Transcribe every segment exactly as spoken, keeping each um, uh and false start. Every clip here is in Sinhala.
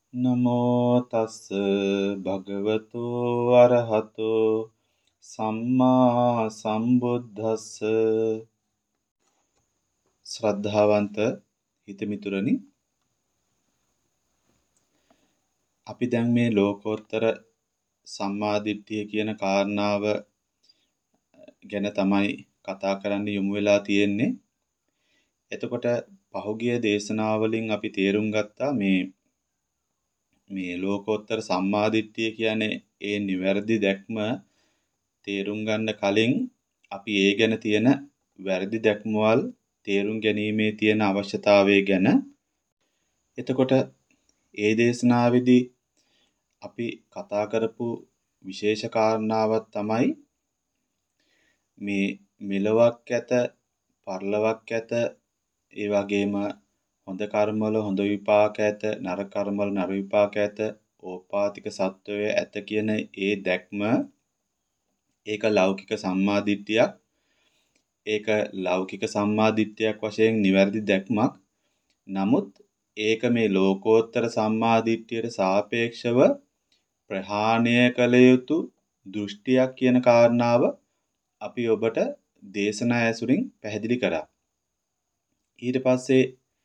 නමෝ තස් භගවතු අරහතෝ සම්මා සම්බුද්දස්ස. ශ්‍රද්ධාවන්ත හිතමිතුරනි, අපි දැන් මේ ලෝකෝත්තර සම්මාදිට්ඨිය කියන කාරණාව ගැන තමයි කතා කරන්න යොමු වෙලා තියෙන්නේ. එතකොට පහුගිය දේශනාවලින් අපි තේරුම් ගත්තා මේ මේ ලෝකෝත්තර සම්මාදිට්ඨිය කියන්නේ ඒ නිවැරදි දැක්ම තේරුම් ගන්න කලින් අපි ඒ ගැන තියෙන වැරදි දැක්මවල් තේරුම් ගැනීමේ තියෙන අවශ්‍යතාවය ගැන. එතකොට ඒ දේශනාවේදී අපි කතා කරපු විශේෂ කාරණාවක් තමයි මේ මෙලොවක් ඇත, පරලොවක් ඇත, ඒ වගේම හොඳ කර්මවල හොඳ විපාක ඇත, නරක කර්මවල නරක විපාක ඇත, ඕපාතික සත්වය ඇත කියන ඒ දැක්ම ඒක ලෞකික සම්මාදිට්ඨියක්. ඒක ලෞකික සම්මාදිට්ඨියක් වශයෙන් නිවැරදි දැක්මක්. නමුත් ඒක මේ ලෝකෝත්තර සම්මාදිට්ඨියට සාපේක්ෂව ප්‍රහාණය කළ යුතු දෘෂ්ටියක් කියන කාරණාව අපි ඔබට දේශනා ඇසුරින් පැහැදිලි කරා. ඊට පස්සේ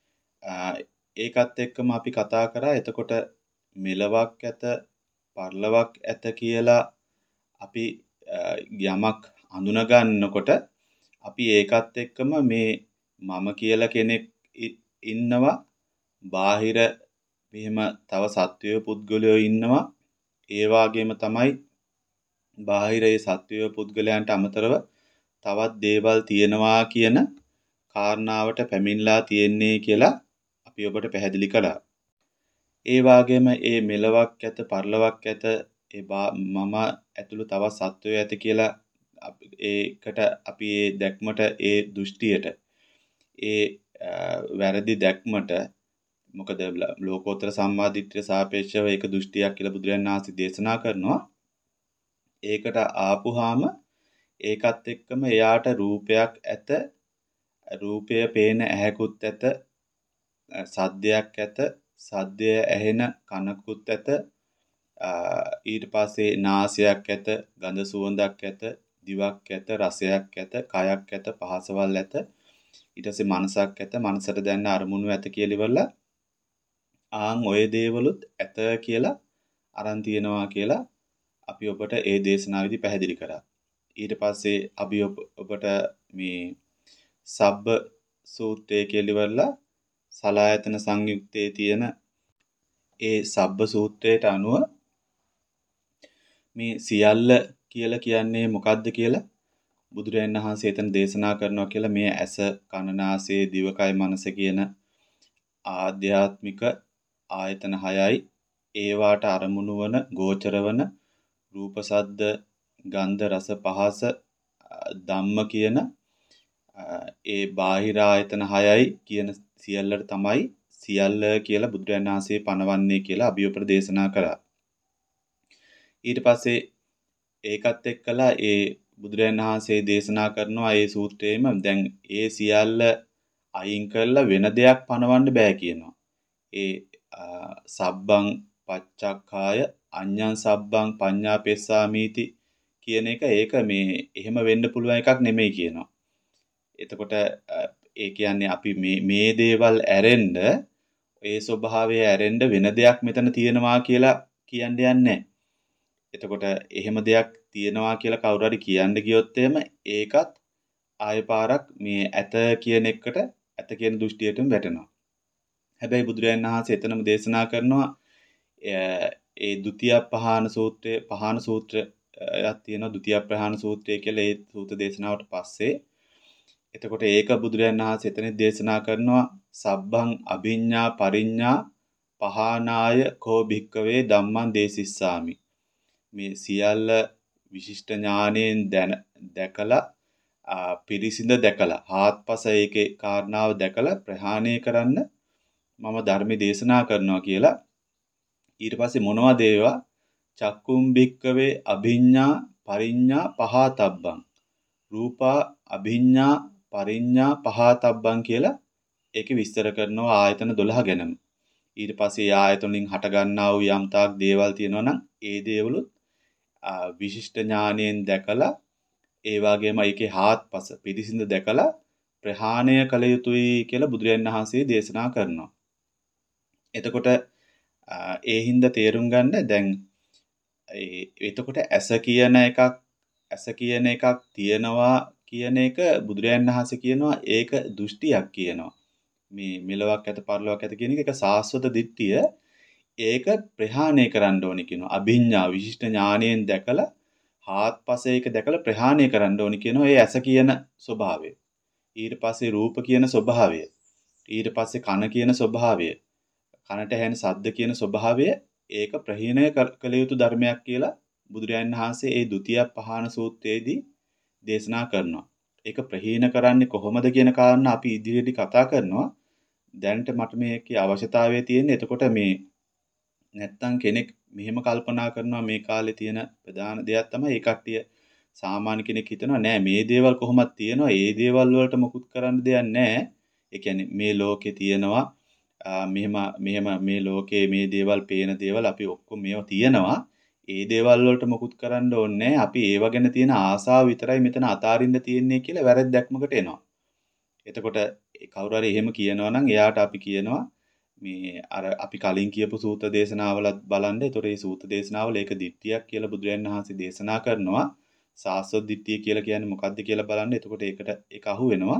ඒකත් එක්කම අපි කතා කරා එතකොට මෙලවක් ඇත, පරලොවක් ඇත කියලා අපි යමක් අඳුන ගන්නකොට අපි ඒකත් එක්කම මේ මම කියලා කෙනෙක් ඉන්නවා, බාහිර මෙහෙම තව සත්වයෝ පුද්ගලයෝ ඉන්නවා, ඒ වගේම තමයි බාහිර ඒ සත්වයෝ පුද්ගලයන්ට අමතරව තවත් දේවල් තියෙනවා කියන කාරණාවට පැමිණලා තියෙන්නේ කියලා අපි ඔබට පැහැදිලි කළා. ඒ වගේම ඒ මෙලවක් ඇත, පරලොවක් ඇත, ඒ මම ඇතුළු තවත් සත්වයෝ ඇත කියලා ඒකට අපි ඒ දැක්මට, ඒ දෘෂ්ටියට, ඒ වැරදි දැක්මට, මොකද ලෝකෝත්තර සම්මාදිට්ඨිය සාපේක්ෂව ඒක දෘෂ්ටියක් කියලා බුදුරජාණන් වහන්සේ දේශනා කරනවා. ඒකට ආපුහාම ඒකත් එක්කම එයාට රූපයක් ඇත, රූපය පේන ඇහැකුත් ඇත, සද්දයක් ඇත, සද්දය ඇහෙන කනකුත් ඇත, ඊට පස්සේ නාසයක් ඇත, ගඳ සුවඳක් ඇත, දිවක් ඇත, රසයක් ඇත, කයක් ඇත, පහසවල් ඇත, ඊට පස්සේ මනසක් ඇත, මනසට දැනෙන අරමුණු ඇත කියලා ඉවරලා ආන් ඔය දේවලුත් ඇත කියලා අරන් තියනවා කියලා අපි ඔබට ඒ දේශනාවේදී පැහැදිලි කරා. ඊට පස්සේ අපි ඔබට මේ සබ්බ සූත්‍රය කියලා ඉවරලා සලායතන සංයුත්තේ තියෙන ඒ සබ්බ සූත්‍රයට අනුව මේ සියල්ල කියලා කියන්නේ මොකක්ද කියලා බුදුරජාණන් වහන්සේ එතන දේශනා කරනවා කියලා. මේ ඇස, කන, නාසය, දිවකය, මනස කියන ආධ්‍යාත්මික ආයතන හයයි. ඒවාට අරමුණු වන, ගෝචර වන රූප, ශබ්ද, ගන්ධ, රස, පහස, ධම්ම කියන ඒ බාහිර ආයතන හයයි කියන සියල්ලට තමයි සියල්ල කියලා බුදුරජාණන් වහන්සේ පනවන්නේ කියලා අපි ඔබට දේශනා කරා. ඊට පස්සේ ඒකත් එක්කලා ඒ බුදුරජාණන් වහන්සේ දේශනා කරනවා ඒ සූත්‍රයේම දැන් ඒ සියල්ල අයින් කරලා වෙන දෙයක් පනවන්න බෑ කියනවා. ඒ සබ්බං පච්චක්ඛාය අඤ්ඤං සබ්බං පඤ්ඤාපෙස්සාමීති කියන එක ඒක මේ එහෙම වෙන්න පුළුවන් එකක් නෙමෙයි කියනවා. එතකොට ඒ කියන්නේ අපි මේ මේ දේවල් ඇරෙන්න, ඒ ස්වභාවය ඇරෙන්න වෙන දෙයක් මෙතන තියෙනවා කියලා කියන්න යන්නේ නැහැ. එතකොට එහෙම දෙයක් තියෙනවා කියලා කවුරු හරි කියන්න ගියොත් එහෙම ඒකත් ආය පාරක් මේ ඇත කියන එකට, ඇත කියන දෘෂ්ටියටම වැටෙනවා. හැබැයි බුදුරජාණන් වහන්සේ එතනම දේශනා කරනවා ඒ ဒ ුතිය පහාන සූත්‍රයේ පහාන සූත්‍රයක් තියෙනවා, ဒ ුතිය ප්‍රහාන සූත්‍රය කියලා. ඒ සූත්‍ර දේශනාවට පස්සේ එතකොට ඒක බුදුරජාණන් වහන්සේ එතන දේශනා කරනවා සබ්බං අභිඤ්ඤා පරිඤ්ඤා පහානාය කෝ භික්කවේ ධම්මං දේසිස්සාමි. මේ සියල්ල විශිෂ්ට ඥාණයෙන් දැකලා, පිරිසිඳ දැකලා, හාත්පස ඒකේ කාරණාව දැකලා ප්‍රහාණය කරන්න මම ධර්ම දේශනා කරනවා කියලා. ඊට පස්සේ මොනවද ඒවා? චක්කුම් භික්කවේ අභිඤ්ඤා පරිඤ්ඤා පහතබ්බං, රූපා අභිඤ්ඤා පරිඤ්ඤා පහතබ්බං කියලා ඒකේ විස්තර කරනවා ආයතන දොළහ ගැනම. ඊට පස්සේ ආයතන වලින් හට ගන්නා වූ යම් තාක් දේවල් තියෙනවා නම් ඒ දේවලුත් විශිෂ්ට ඥාණයෙන් දැකලා ඒ වගේම ඒකේ හාත්පස පිරිසිඳ දැකලා ප්‍රහාණය කළ යුතුයි කියලා බුදුරජාණන් වහන්සේ දේශනා කරනවා. එතකොට ඒ හින්දා තේරුම් ගන්න දැන් ඒ එතකොට ඇස කියන එකක් ඇස කියන එකක් තියනවා කියන එක බුදුරජාණන් වහන්සේ කියනවා ඒක දෘෂ්ටියක් කියනවා. මේ මෙලොවක් ඇත පරලොවක් ඇත කියන එක සාස්වත දිට්ඨිය ඒක ප්‍රහාණය කරන්න ඕනි කියනවා. අභිඥා විශිෂ්ට ඥාණයෙන් දැකලා හාත්පස ඒක දැකලා ප්‍රහාණය කරන්න ඕනි කියනවා. ඒ ඇස කියන ස්වභාවය. ඊට පස්සේ රූප කියන ස්වභාවය. ඊට පස්සේ කන කියන ස්වභාවය. කනට ඇහෙන ශබ්ද කියන ස්වභාවය ඒක ප්‍රහීණය කළ යුතු ධර්මයක් කියලා බුදුරජාණන් වහන්සේ ඒ ဒုတိ ය පහන සූත්‍රයේදී දේශනා කරනවා. ඒක ප්‍රහීණ කරන්නේ කොහොමද කියන කාරණා අපි ඉදිරියේදී කතා කරනවා. දැනට මට මේකේ අවශ්‍යතාවය තියෙන්නේ එතකොට මේ නැත්තම් කෙනෙක් මෙහෙම කල්පනා කරනවා මේ කාලේ තියෙන ප්‍රධාන දෙයක් තමයි ඒ කට්ටිය සාමාන්‍ය කෙනෙක් හිතනවා නෑ මේ දේවල් කොහොමද තියෙනවා ඒ දේවල් වලට මොකුත් කරන්න දෙයක් නෑ. ඒ කියන්නේ මේ ලෝකේ තියෙනවා මෙහෙම මෙහෙම මේ ලෝකේ මේ දේවල් පේන දේවල් අපි ඔක්කොම මේවා තියෙනවා. ඒ දේවල් වලට මොකුත් කරන්න ඕනේ අපි ඒව ගැන තියෙන ආසාව විතරයි මෙතන අතාරින්න තියෙන්නේ කියලා වැරද්දක්මකට එනවා. එතකොට කවුරු හරි එහෙම කියනවා නම් එයාට අපි කියනවා මේ අර අපි කලින් කියපු සූත්‍ර දේශනාවලත් බලන්න. ඒතොර මේ සූත්‍ර දේශනාවල ඒක දිට්ඨියක් කියලා බුදුරජාණන් වහන්සේ දේශනා කරනවා. සාස්වත දිට්ඨිය කියලා කියන්නේ මොකක්ද කියලා බලන්න. එතකොට ඒකට ඒක අහු වෙනවා.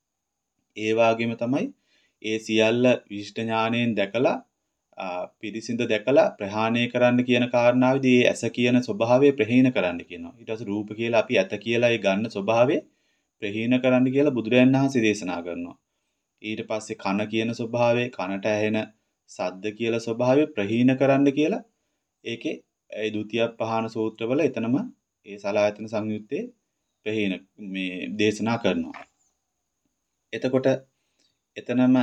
ඒ වගේම තමයි ඒ සියල්ල විශිෂ්ට ඥාණයෙන් දැකලා පිරිසිඳ දැකලා ප්‍රහාණය කරන්න කියන කාරණාවේදී ඒ ඇස කියන ස්වභාවය ප්‍රහීන කරන්න කියනවා. ඊට පස්සේ රූප කියලා අපි ඇත කියලා ඒ ගන්න ස්වභාවය ප්‍රහීන කරන්න කියලා බුදුරජාණන් වහන්සේ දේශනා කරනවා. ඊට පස්සේ කන කියන ස්වභාවය කනට ඇහෙන සද්ද කියලා ස්වභාවය ප්‍රහීන කරන්න කියලා ඒකේ ඒ ဒုတိ ය පහන සූත්‍රවල එතනම ඒ සලආයතන සංයුත්තේ ප්‍රහීන මේ දේශනා කරනවා. එතකොට එතනම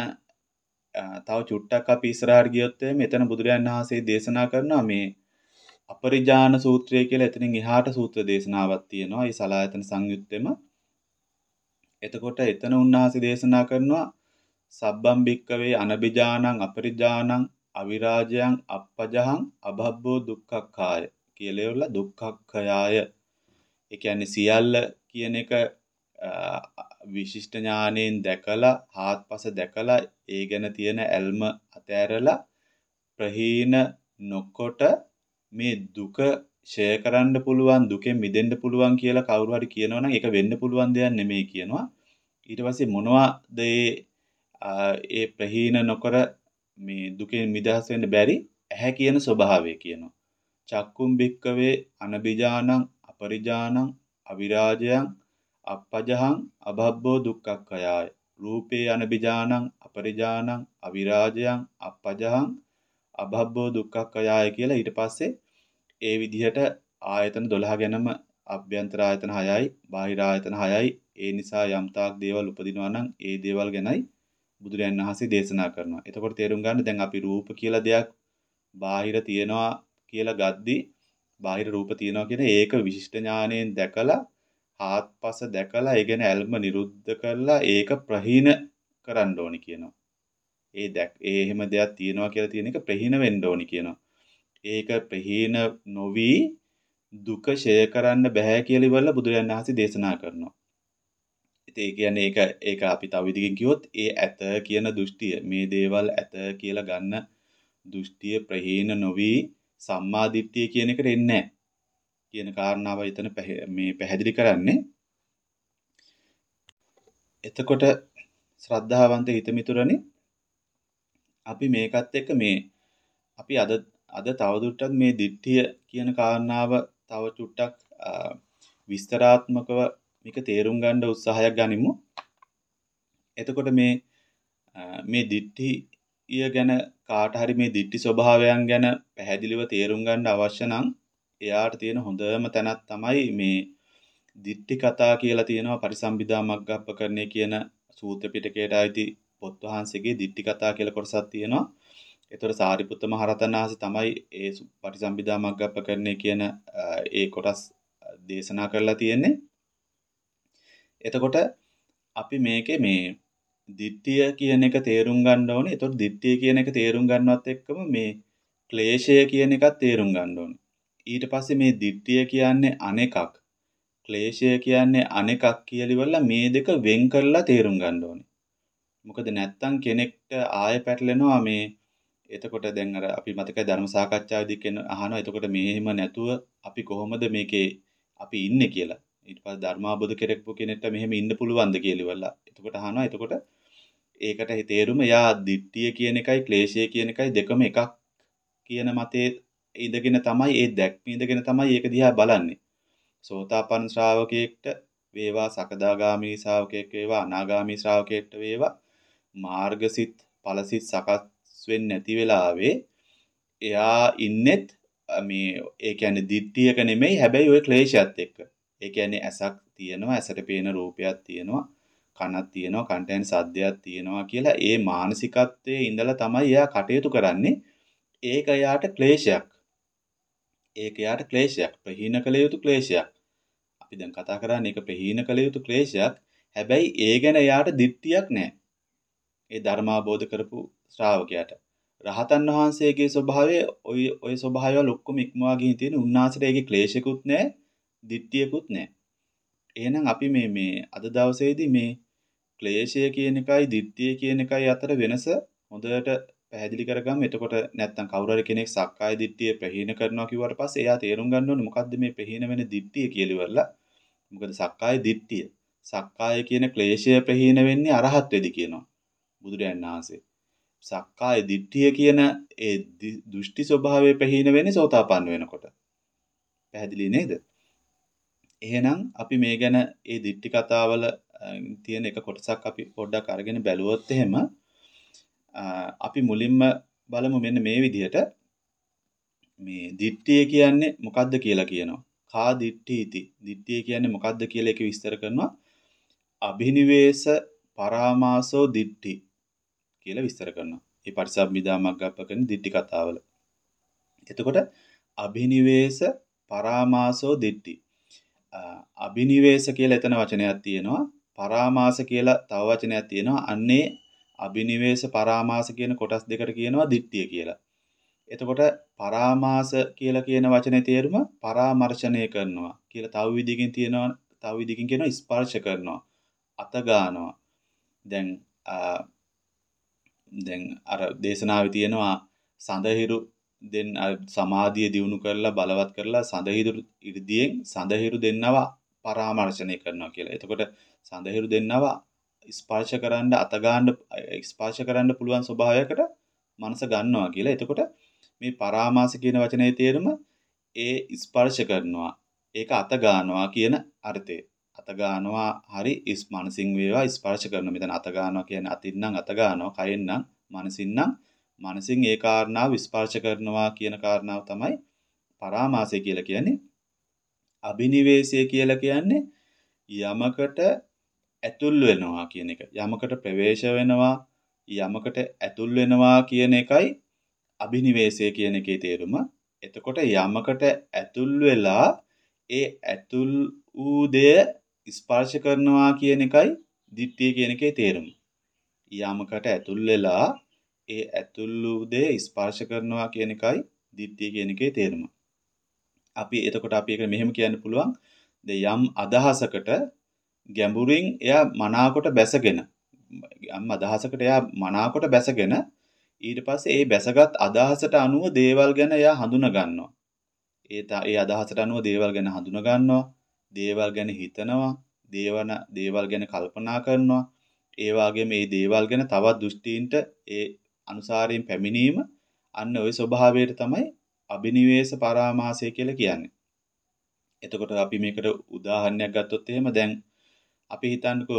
තව චුට්ටක් අපි ඉස්සරහට ගියොත් මෙතන බුදුරජාණන් වහන්සේ දේශනා කරනවා මේ අපරිජාන සූත්‍රය කියලා එතනින් එහාට සූත්‍ර දේශනාවක් තියෙනවා. ඒ සලආයතන සංයුත්තෙම. එතකොට එතන උන්වහන්සේ දේශනා කරනවා සබ්බම් භික්කවේ අනබිජානං අපරිජානං අවිරාජයං අප්පජහං අභබ්බෝ දුක්ඛක්ඛාය කියලා එවල දුක්ඛක්ඛයාය. ඒ කියන්නේ සියල්ල කියන එක විශිෂ්ට ඥාණයෙන් දැකලා හාත්පස දැකලා ඒ ගැන තියෙන ඇල්ම අතෑරලා ප්‍රහීන නොකොට මේ දුක ෂය කරන්න පුළුවන් දුකෙන් මිදෙන්න පුළුවන් කියලා කවුරු හරි කියනවා නම් ඒක වෙන්න පුළුවන් දෙයක් නෙමෙයි කියනවා. ඊට පස්සේ මොනවද ඒ ප්‍රහීන නොකර මේ දුකෙන් මිදහස් වෙන්න බැරි ඇහැ කියන ස්වභාවය කියනවා. චක්කුම් භික්කවේ අනබිජානං අපරිජානං අවිරාජයං අප්පජහං අභබ්බෝ දුක්ඛක්ඛයාය. රූපේ අනබිජානං අපරිජානං අවිරාජයං අප්පජහං අභබ්බෝ දුක්ඛක්ඛයාය කියලා ඊට පස්සේ ඒ විදිහට ආයතන දොළහ ගැනම අභ්‍යන්තර ආයතන හයයි බාහිර ආයතන හයයි ඒ නිසා යම් තාක් දේවල් උපදිනවා නම් ඒ දේවල් ගැනයි බුදුරජාණන් වහන්සේ දේශනා කරනවා. එතකොට තේරුම් ගන්න දැන් අපි රූප කියලා දෙයක් බාහිර තියනවා කියලා ගද්දි බාහිර රූප තියනවා කියන ඒක විශිෂ්ට ඥාණයෙන් දැකලා ආත්පස දැකලා ඒ ගැන ඇල්ම නිරුද්ධ කරලා ඒක ප්‍රහීන කරන්න ඕනි කියනවා. ඒ දැක් ඒ එහෙම දෙයක් තියනවා කියලා තියෙන එක ප්‍රහීන වෙන්න ඕනි කියනවා. ඒක ප්‍රහීන නොවි දුක ෂය කරන්න බෑ කියලා ඉවරලා බුදුරජාණන් වහන්සේ දේශනා කරනවා. ඉතින් ඒ කියන්නේ ඒක ඒක අපි තව විදිහකින් කිව්වොත් ඒ ඇත කියන දෘෂ්ටිය මේ දේවල් ඇත කියලා ගන්න දෘෂ්ටිය ප්‍රහීන නොවි සම්මා දිට්ඨිය කියන එකට එන්නේ නැහැ කියන කාරණාව එතන මේ පැහැදිලි කරන්නේ. එතකොට ශ්‍රද්ධාවන්ත හිතමිතුරනි අපි මේකත් එක්ක මේ අපි අද අද තවදුරටත් මේ දිට්ඨිය කියන කාරණාව තව චුට්ටක් විස්තරාත්මකව මේක තේරුම් ගන්න උත්සාහයක් ගනිමු. එතකොට මේ මේ දිට්ඨිය ගැන කාට හරි මේ දිට්ඨි ස්වභාවයන් ගැන පැහැදිලිව තේරුම් ගන්න අවශ්‍ය නම් එයාට තියෙන හොඳම තැනක් තමයි මේ දිට්ඨි කතා කියලා තියෙනවා පරිසම්බිදා මග්ගප්පකරණය කියන සූත්‍ර පිටකයට ආйти පොත් වහන්සේගේ දිට්ඨි කතා කියලා කොටසක් තියෙනවා. ඒතර සාරිපුත්ත මහ රහතන් වහන්සේ තමයි ඒ පරිසම්බිදා මග්ගප්පකරණය කියන ඒ කොටස් දේශනා කරලා තියෙන්නේ. එතකොට අපි මේකේ මේ දිට්ඨිය කියන එක තේරුම් ගන්න ඕනේ. එතකොට දිට්ඨිය කියන එක තේරුම් ගන්නවත් එක්කම මේ ක්ලේශය කියන එකත් තේරුම් ගන්න ඕනේ. ඊට පස්සේ මේ දිට්ඨිය කියන්නේ අනෙකක්. ක්ලේශය කියන්නේ අනෙකක් කියලා ඉවරලා මේ දෙක වෙන් කරලා තේරුම් ගන්න ඕනේ. මොකද නැත්තම් කෙනෙක්ට ආයෙ පැටලෙනවා මේ එතකොට දැන් අර අපි මතකයි ධර්ම සාකච්ඡාවේදී කියන අහනවා එතකොට මෙහෙම නැතුව අපි කොහොමද මේකේ අපි ඉන්නේ කියලා. ඊට පස්සේ ධර්මාබෝධ කෙරෙක්පු කෙනෙක්ට මෙහෙම ඉන්න පුළුවන්ද කියලා ඉවරලා. එතකොට අහනවා එතකොට ඒකට තේරුම යා දිට්ඨිය කියන එකයි ක්ලේශය කියන එකයි දෙකම එකක් කියන මතයේ ඉඳගෙන තමයි ඒ දැක්ම ඉඳගෙන තමයි ඒක දිහා බලන්නේ. සෝතාපන්න ශ්‍රාවකයෙක්ට වේවා සකදාගාමී ශ්‍රාවකයෙක් වේවා අනාගාමී ශ්‍රාවකයෙක්ට වේවා මාර්ගසිත ඵලසිත සකස් වෙන්නේ නැති වෙලාවේ එයා ඉන්නෙත් මේ ඒ කියන්නේ දිට්ඨියක නෙමෙයි හැබැයි ওই ක්ලේශයත් එක්ක. ඒ කියන්නේ ඇසක් තියෙනවා ඇසට පේන රූපයක් තියෙනවා කනක් තියෙනවා කන්ට ඇහෙන සද්දයක් තියෙනවා කියලා ඒ මානසිකත්වයේ ඉඳලා තමයි එයා කටයුතු කරන්නේ. ඒක එයාට ක්ලේශයක්. ඒක එයාට ක්ලේශයක්. ප්‍රහීන කළ යුතු ක්ලේශයක්. අපි දැන් කතා කරන්නේ ඒක ප්‍රහීන කළ යුතු ක්ලේශයක්. හැබැයි ඒ ගැන එයාට දිට්ඨියක් නැහැ. ඒ ධර්මාබෝධ කරපු ශ්‍රාවකයාට. රහතන් වහන්සේගේ ස්වභාවය ඔය ඔය ස්වභාවය ඔක්කොම ඉක්මවා ගිහින් තියෙන උන්වහන්සේට ඒකේ ක්ලේශිකුත් නැහැ, දිට්ඨියකුත් නැහැ. එහෙනම් අපි මේ මේ අද දවසේදී මේ ක්ලේශය කියන එකයි දිට්ඨිය කියන එකයි අතර වෙනස හොඳට පැහැදිලි කරගමු. එතකොට නැත්තම් කවුරු හරි කෙනෙක් සක්කාය දිට්ඨිය ප්‍රහීන කරනවා කිව්වට පස්සේ එයා තේරුම් ගන්න ඕනේ මොකද්ද මේ ප්‍රහීන වෙන දිට්ඨිය කියලා ඉවරලා. මොකද සක්කාය දිට්ඨිය. සක්කාය කියන ක්ලේශය ප්‍රහීන වෙන්නේ අරහත් වෙදි කියනවා බුදුරජාණන් වහන්සේ. සක්කාය දිට්ඨිය කියන ඒ දෘෂ්ටි ස්වභාවය ප්‍රහීන වෙන්නේ සෝතාපන්න වෙනකොට. පැහැදිලි නේද? එහෙනම් අපි මේ ගැන ඒ දිට්ඨි කතාවල තියෙන එක කොටසක් අපි පොඩ්ඩක් අරගෙන බැලුවොත් එහෙම අපි මුලින්ම බලමු මෙන්න මේ විදිහට මේ දිට්ඨිය කියන්නේ මොකද්ද කියලා කියනවා. කා දිට්ඨීති. දිට්ඨිය කියන්නේ මොකද්ද කියලා ඒක විස්තර කරනවා. අභිනිවේෂ පරාමාසෝ දිට්ඨි කියලා විස්තර කරනවා. මේ පටිසම්භිදා මග්ගප්පකන දිට්ඨි කතාවල. එතකොට අභිනිවේෂ පරාමාසෝ දිට්ඨි. අභිනිවේෂ කියලා එතන වචනයක් තියෙනවා. පරාමාස කියලා තව වචනයක් තියෙනවා. අන්නේ අභිනිවේෂ පරාමාස කියන කොටස් දෙකට කියනවා දිට්ඨිය කියලා. එතකොට පරාමාස කියලා කියන වචනේ තේරුම පරාමර්ශණය කරනවා කියලා තව විදිහකින් තියෙනවා. තව විදිහකින් කියනවා ස්පර්ශ කරනවා. අත ගන්නවා. දැන් දැන් අර දේශනාවේ තියෙනවා සඳහිරු දෙන්න සමාධිය දියුණු කරලා බලවත් කරලා සඳහිරු ඉර්ධියෙන් සඳහිරු දෙන්නව පරාමර්ශණය කරනවා කියලා. එතකොට සඳහිරු දෙන්නව ස්පර්ශ කරන්න අත ගන්න ස්පර්ශ කරන්න පුළුවන් ස්වභාවයකට මනස ගන්නවා කියලා. එතකොට මේ පරාමාස කියන වචනේ තේරුම ඒ ස්පර්ශ කරනවා ඒක අත ගන්නවා කියන අර්ථය. අත ගන්නවා හරි ඉස් මනසින් වේවා ස්පර්ශ කරනවා. මෙතන අත ගන්නවා කියන්නේ අතින් නම් අත ගන්නවා කයෙන් නම් මනසින් නම් මනසින් ඒ කාරණාව ස්පර්ශ කරනවා කියන කාරණාව තමයි පරාමාසය කියලා කියන්නේ. අභිනිවේෂය කියලා කියන්නේ යමකට ඇතුල් වෙනවා කියන එක. යමකට ප්‍රවේශ වෙනවා යමකට ඇතුල් වෙනවා කියන එකයි අභිනිවේෂය කියන එකේ තේරුම. එතකොට යමකට ඇතුල් වෙලා ඒ ඇතුල් වූ දෙය ස්පර්ශ කරනවා කියන එකයි දිට්ඨිය කියන එකේ තේරුම. යමකට ඇතුල් වෙලා ඒ ඇතුල් වූ දේ ස්පර්ශ කරනවා කියන එකයි දිට්ඨිය කියන එකේ තේරුම. අපි එතකොට අපි ඒක මෙහෙම කියන්න පුළුවන්. යම් අදහසකට ගැඹුරින් එයා මනාකොට බැසගෙන යම් අදහසකට එයා මනාකොට බැසගෙන ඊට පස්සේ ඒ බැසගත් අදහසට අනුව දේවල් ගැන එයා හඳුනා ගන්නවා. ඒ ඒ අදහසට අනුව දේවල් ගැන හඳුනා ගන්නවා. දේවල් ගැන හිතනවා. දේවන දේවල් ගැන කල්පනා කරනවා. ඒ වගේම මේ දේවල් ගැන තවත් දෘෂ්ටීන්ට ඒ අනුසාරයෙන් පැමිණීම අන්න ওই ස්වභාවයට තමයි අභිනිවේෂ පරාමාසය කියලා කියන්නේ. එතකොට අපි මේකට උදාහරණයක් ගත්තොත් එහෙම දැන් අපි හිතන්නකෝ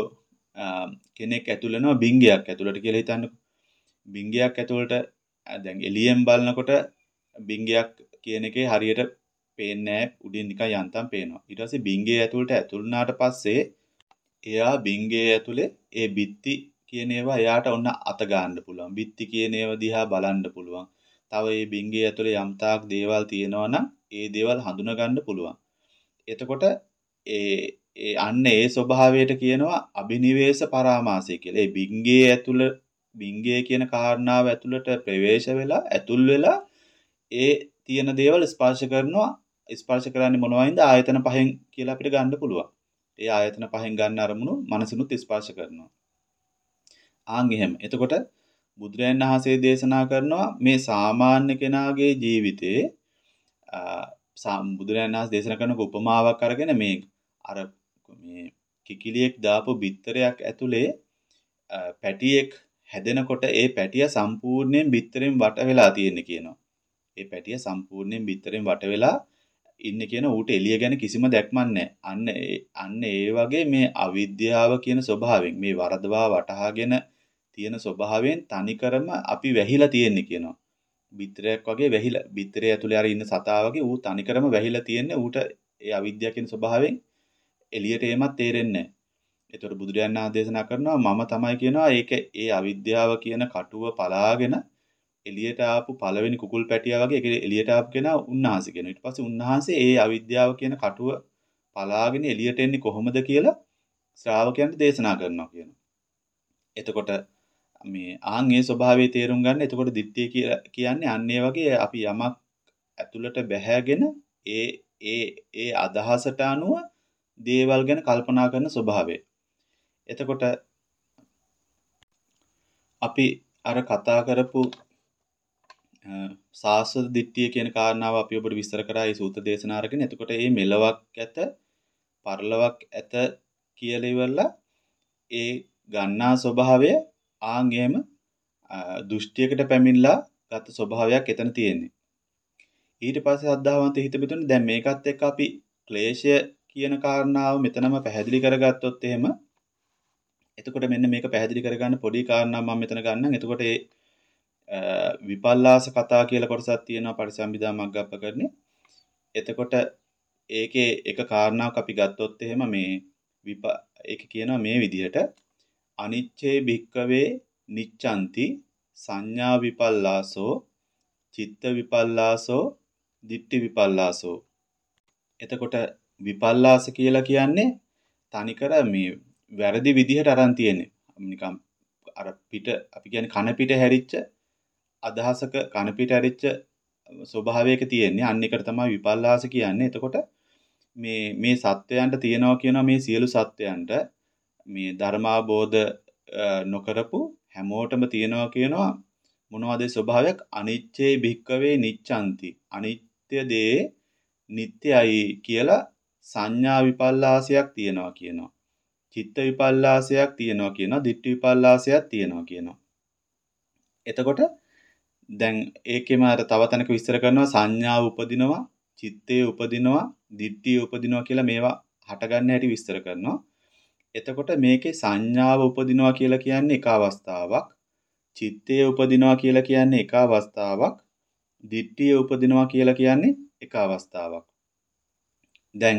කෙනෙක් ඇතුල් වෙනවා බිංගයක් ඇතුළට කියලා හිතන්නකෝ. බිංගයක් ඇතුළට දැන් එළියෙන් බලනකොට බිංගයක් කියන එකේ හරියට පේන්නේ නැහැ උඩින් නිකන් යන්තම් පේනවා. ඊට පස්සේ බිංගේ ඇතුළට ඇතුල් වුණාට පස්සේ එයා බිංගේ ඇතුලේ ඒ බිත්ති කියන ඒවා එයාට ඔන්න අත ගන්න පුළුවන්. බිත්ති කියන ඒවා දිහා බලන්න පුළුවන්. තව මේ බිංගේ ඇතුලේ යම් තාක් දේවල් තියෙනවා නම් ඒ දේවල් හඳුනා ගන්න පුළුවන්. එතකොට ඒ ඒ අන්න ඒ ස්වභාවයට කියනවා අබිනිවේෂ පරාමාසය කියලා. ඒ බිංගේ ඇතුළ බිංගේ කියන කාරණාව ඇතුළට ප්‍රවේශ වෙලා ඇතුල් වෙලා ඒ තියෙන දේවල් ස්පර්ශ කරනවා. ස්පර්ශ කරන්නේ මොනවයින්ද? ආයතන පහෙන් කියලා අපිට ගන්න පුළුවන්. ඒ ආයතන පහෙන් ගන්න අරමුණු මනසිනුත් ස්පර්ශ කරනවා. ආන් එහෙම. එතකොට බුදුරජාණන් වහන්සේ දේශනා කරනවා මේ සාමාන්‍ය කෙනාගේ ජීවිතේ බුදුරජාණන් වහන්සේ දේශනා කරන උපමාවක් අරගෙන මේ අර මේ කිකිලියෙක් දාපු බිත්තරයක් ඇතුලේ පැටියෙක් හැදෙනකොට ඒ පැටිය සම්පූර්ණයෙන් බිත්තරෙන් වට වෙලා තියෙන්නේ කියනවා. ඒ පැටිය සම්පූර්ණයෙන් බිත්තරෙන් වට වෙලා ඉන්නේ කියන ඌට එළිය ගැන කිසිම දැක්මක් නැහැ. අන්න අන්න ඒ වගේ මේ අවිද්‍යාව කියන ස්වභාවයෙන් මේ වරදවා වටහාගෙන තියෙන ස්වභාවයෙන් තනිකරම අපි වැහිලා තියෙන්නේ කියනවා. බිත්තරයක් වගේ වැහිලා බිත්තරය ඇතුලේ අර ඉන්න සතා වගේ ඌ තනිකරම වැහිලා තියෙන්නේ ඌට ඒ අවිද්‍යාව කියන ස්වභාවයෙන් එළියට එමත් තේරෙන්නේ නැහැ. ඒතකොට බුදුරජාණන් වහන්සේ දේශනා කරනවා මම තමයි කියනවා ඒක ඒ අවිද්‍යාව කියන කටුව පලාගෙන එළියට ආපු පළවෙනි කුකුල් පැටියා වගේ ඒක එළියට ආපු කෙනා උන්වහන්සේ කියනවා. ඊට පස්සේ උන්වහන්සේ ඒ අවිද්‍යාව කියන කටුව පලාගෙන එළියට එන්නේ කොහොමද කියලා ශ්‍රාවකයන්ට දේශනා කරනවා කියනවා. එතකොට මේ ආන් ඒ ස්වභාවයේ තේරුම් ගන්න. එතකොට දිට්ඨිය කියලා කියන්නේ අන්න ඒ වගේ අපි යමක් ඇතුළට බැහැගෙන ඒ ඒ ඒ අදහසට අනුව දේවල් ගැන කල්පනා කරන ස්වභාවය. එතකොට අපි අර කතා කරපු සාස්වත දිට්ඨිය කියන කාරණාව අපි ඔබට විස්තර කරා ඒ සූත්‍ර දේශනා අරගෙන. එතකොට මේ මෙලවක් ඇත පරලොවක් ඇත කියලා ඉවරලා ඒ ගන්නා ස්වභාවය ආන් එහෙම දෘෂ්ටියකට පැමිණලා ගත ස්වභාවයක් එතන තියෙන්නේ. ඊට පස්සේ අද්දාවන්ත හිත බිතුනේ දැන් මේකත් එක්ක අපි ක්ලේශය කියන කාරණාව මෙතනම පැහැදිලි කරගත්තොත් එහෙම එතකොට මෙන්න මේක පැහැදිලි කරගන්න පොඩි කාරණාවක් මම මෙතන ගන්නම්. එතකොට ඒ විපල්ලාස කතා කියලා කොටසක් තියෙනවා පරිසම්බිදා මග්ගප්පකරණේ. එතකොට ඒකේ එක කාරණාවක් අපි ගත්තොත් එහෙම මේ විප ඒක කියනවා මේ විදිහට අනිච්චේ භික්කවේ නිච්ඡanti සංඥා විපල්ලාසෝ චිත්ත විපල්ලාසෝ දිට්ඨි විපල්ලාසෝ. එතකොට විපල්ලාස කියලා කියන්නේ තනිකර මේ වැරදි විදිහට අරන් තියෙන්නේ. නිකම් අර පිට අපි කියන්නේ කන පිට හැරිච්ච අදහසක කන පිට හැරිච්ච ස්වභාවයක තියෙන්නේ. අන්න එකට තමයි විපල්ලාස කියන්නේ. එතකොට මේ මේ සත්වයන්ට තියනවා කියනවා මේ සියලු සත්වයන්ට මේ ධර්මාබෝධ නොකරපු හැමෝටම තියනවා කියනවා මොනවද ස්වභාවයක් අනිච්චේ භික්කවේ නිච්ඡanti අනිත්‍ය දේ නිට්ටයයි කියලා සංඥා විපල්ලාසයක් තියනවා කියනවා. චිත්ත විපල්ලාසයක් තියනවා කියනවා. දිට්ඨි විපල්ලාසයක් තියනවා කියනවා. එතකොට දැන් ඒකෙම අර තව තැනක විස්තර කරනවා සංඥාව උපදිනවා, චිත්තේ උපදිනවා, දිට්ඨිය උපදිනවා කියලා මේවා හටගන්න හැටි විස්තර කරනවා. එතකොට මේකේ සංඥාව උපදිනවා කියලා කියන්නේ එක අවස්ථාවක්, චිත්තේ උපදිනවා කියලා කියන්නේ එක අවස්ථාවක්, දිට්ඨිය උපදිනවා කියලා කියන්නේ එක අවස්ථාවක්. දැන්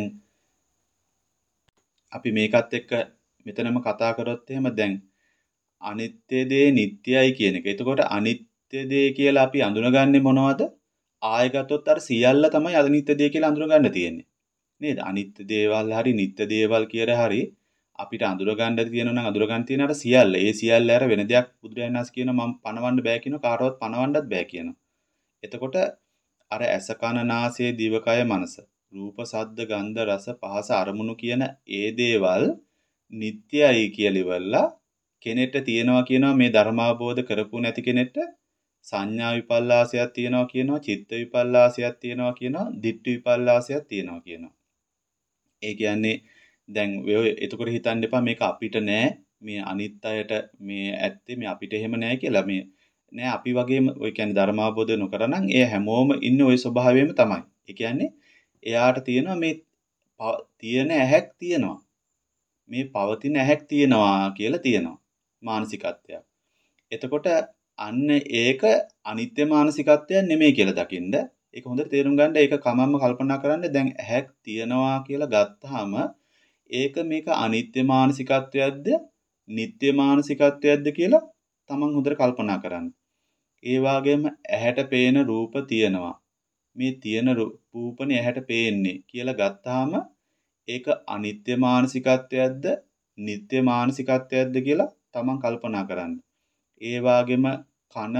අපි මේකත් එක්ක මෙතනම කතා කරොත් එහෙම දැන් අනිත්‍ය දේ නිට්ටයයි කියන එක. එතකොට අනිත්‍ය දේ කියලා අපි අඳුනගන්නේ මොනවද? ආයෙ ගත්තොත් අර සියල්ල තමයි අනිත්‍ය දේ කියලා අඳුනගන්න තියෙන්නේ. නේද? අනිත්‍ය දේවල් හරි නිට්ටය දේවල් කියලා හරි අපිට අඳුරගන්න තියෙනවා නම් අඳුරගන්න තියෙන අර සියල්ල. ඒ සියල්ල ඇර වෙන දෙයක් බුදුරජාණන් වහන්සේ කියනවා මම පණවන්න බෑ කියනවා කාටවත් පණවන්නත් බෑ කියනවා. එතකොට අර ඇස කන නාසය දිවකය මනස රූප සද්ද ගන්ධ රස පහස අරමුණු කියන ඒ දේවල් නිට්ටයයි කියලා ඉවරලා කෙනෙක්ට තියනවා කියනවා මේ ධර්මාබෝධ කරපු නැති කෙනෙක්ට සංඥා විපල්ලාසයක් තියනවා කියනවා චිත්ත විපල්ලාසයක් තියනවා කියනවා දිට්ඨි විපල්ලාසයක් තියනවා කියනවා. ඒ කියන්නේ දැන් ඔය එතකොට හිතන්න එපා මේක අපිට නෑ මේ අනිත් අයට මේ ඇත්තේ මේ අපිට එහෙම නෑ කියලා මේ නෑ අපි වගේම ඔය කියන්නේ ධර්මාබෝධ නොකරනම් ඒ හැමෝම ඉන්නේ ওই ස්වභාවයෙම තමයි. ඒ කියන්නේ එයාට තියෙනවා මේ තියෙන ඇහැක් තියෙනවා. මේ පවතින ඇහැක් තියෙනවා කියලා තියෙනවා මානසිකත්වයක්. එතකොට අන්න ඒක අනිත්‍ය මානසිකත්වයක් නෙමෙයි කියලා දකින්න. ඒක හොඳට තේරුම් ගන්න ඒක කමම්ම කල්පනා කරන්න දැන් ඇහැක් තියෙනවා කියලා ගත්තාම ඒක මේක අනිත්‍ය මානසිකත්වයක්ද නිට්ටය මානසිකත්වයක්ද කියලා තමන් හොඳට කල්පනා කරන්න. ඒ වගේම ඇහැට පේන රූප තියෙනවා. මේ තියෙන රූපනේ ඇහැට පේන්නේ කියලා ගත්තාම ඒක අනිත්‍ය මානසිකත්වයක්ද නිට්ටය මානසිකත්වයක්ද කියලා තමන් කල්පනා කරන්න. ඒ වගේම කන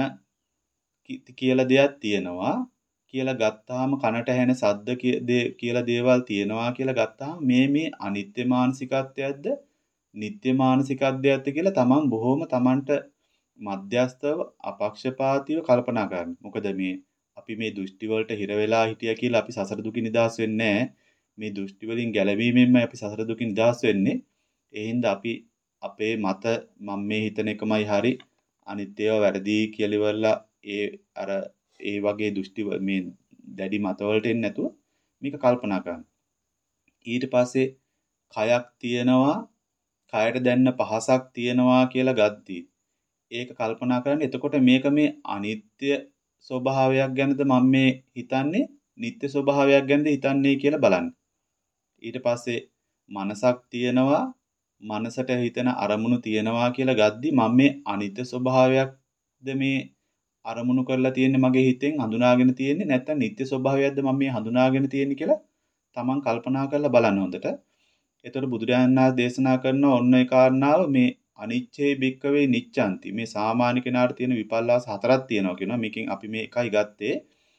කියලා දෙයක් තියෙනවා කියලා ගත්තාම කනට ඇහෙන සද්ද කියලා දේවල් තියෙනවා කියලා ගත්තාම මේ මේ අනිත්‍ය මානසිකත්වයක්ද නිට්ටය මානසිකත්වයක්ද කියලා තමන් බොහොම තමන්ට මධ්‍යස්තව අපක්ෂපාතීව කල්පනා කරන්න. මොකද මේ අපි මේ දෘෂ්ටි වලට හිර වෙලා හිටියා කියලා අපි සසර දුකින් නිදහස් වෙන්නේ නැහැ. මේ දෘෂ්ටි වලින් ගැලවීමෙන්ම අපි සසර දුකින් නිදහස් වෙන්නේ. ඒ හින්දා අපි අපේ මත මම මේ හිතන එකමයි හරි අනිත්‍යව වැරදි කියලා ඉවරලා ඒ අර ඒ වගේ දෘෂ්ටි මේ දැඩි මතවලට එන්නේ නැතුව මේක කල්පනා කරන්න. ඊට පස්සේ කයක් තියෙනවා කයට දැනෙන පහසක් තියෙනවා කියලා ගද්දී ඒක කල්පනා කරන්න. එතකොට මේක මේ අනිත්‍ය ස්වභාවයක් ගැනද මම මේ හිතන්නේ නිට්ටය ස්වභාවයක් ගැනද හිතන්නේ කියලා බලන්න. ඊට පස්සේ මනසක් තියෙනවා මනසට හිතන අරමුණු තියෙනවා කියලා ගද්දි මම මේ අනිත්‍ය ස්වභාවයක්ද මේ අරමුණු කරලා තියෙන්නේ මගේ හිතෙන් හඳුනාගෙන තියෙන්නේ නැත්නම් නිට්ටය ස්වභාවයක්ද මම මේ හඳුනාගෙන තියෙන්නේ කියලා තමන් කල්පනා කරලා බලන්න හොඳට. එතකොට බුදුරජාණන් වහන්සේ දේශනා කරන ඔන්න ඒ කාරණාව මේ අනිච්චේ භික්කවේ නිච්ඡanti මේ සාමාන්‍ය කෙනාට තියෙන විපල්ලාස හතරක් තියෙනවා කියනවා. මේකෙන් අපි මේ එකයි ගත්තේ.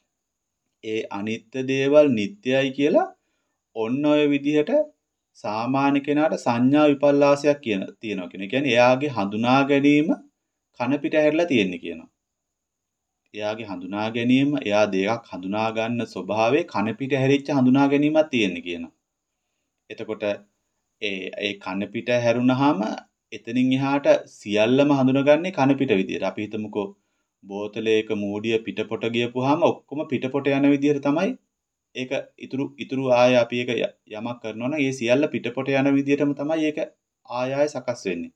ඒ අනිත්‍ය දේවල් නිට්ටයයි කියලා ඔන්න ඔය විදිහට සාමාන්‍ය කෙනාට සංඥා විපල්ලාසයක් කියන තියෙනවා කියන. ඒ කියන්නේ එයාගේ හඳුනා ගැනීම කන පිට හැරලා තියෙන්නේ කියනවා. එයාගේ හඳුනා ගැනීම එයා දෙයක් හඳුනා ගන්න ස්වභාවයේ කන පිට හැරිච්ච හඳුනා ගැනීමක් තියෙන්නේ කියනවා. එතකොට ඒ ඒ කන පිට හැරුණාම එතනින් එහාට සියල්ලම හඳුනගන්නේ කන පිට විදියට. අපි හිතමුකෝ බෝතලයක මූඩිය පිටපොට ගියපුවාම ඔක්කොම පිටපොට යන විදියට තමයි ඒක ඉතුරු ඉතුරු ආය අපි ඒක යමක් කරනවා නම් ඒ සියල්ල පිටපොට යන විදියටම තමයි ඒක ආය ආය සකස් වෙන්නේ.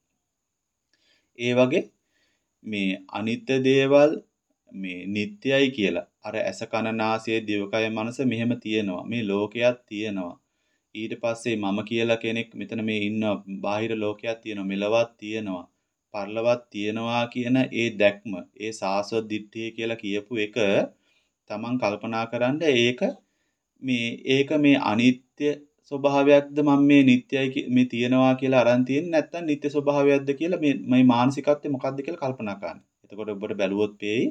ඒ වගේ මේ අනිත්‍ය දේවල් මේ නිට්ටයයි කියලා අර ඇස කන නාසය දිවකය මනස මෙහෙම තියෙනවා. මේ ලෝකයක් තියෙනවා. ඊට පස්සේ මම කියලා කෙනෙක් මෙතන මේ ඉන්න බාහිර ලෝකයක් තියෙනවා. මෙලවක් තියෙනවා. පරලොවක් තියෙනවා කියන ඒ දැක්ම, ඒ සාස්වත දිට්ඨිය කියලා කියපු එක තමන් කල්පනා කරන්න ඒක මේ ඒක මේ අනිත්‍ය ස්වභාවයක්ද මම මේ නිට්ටයයි මේ තියනවා කියලා අරන් තියෙන්නේ නැත්නම් නිට්ටය ස්වභාවයක්ද කියලා මේ මේ මානසිකත්වය මොකක්ද කියලා කල්පනා කරන්න. එතකොට ඔබට බැලුවොත් පේයි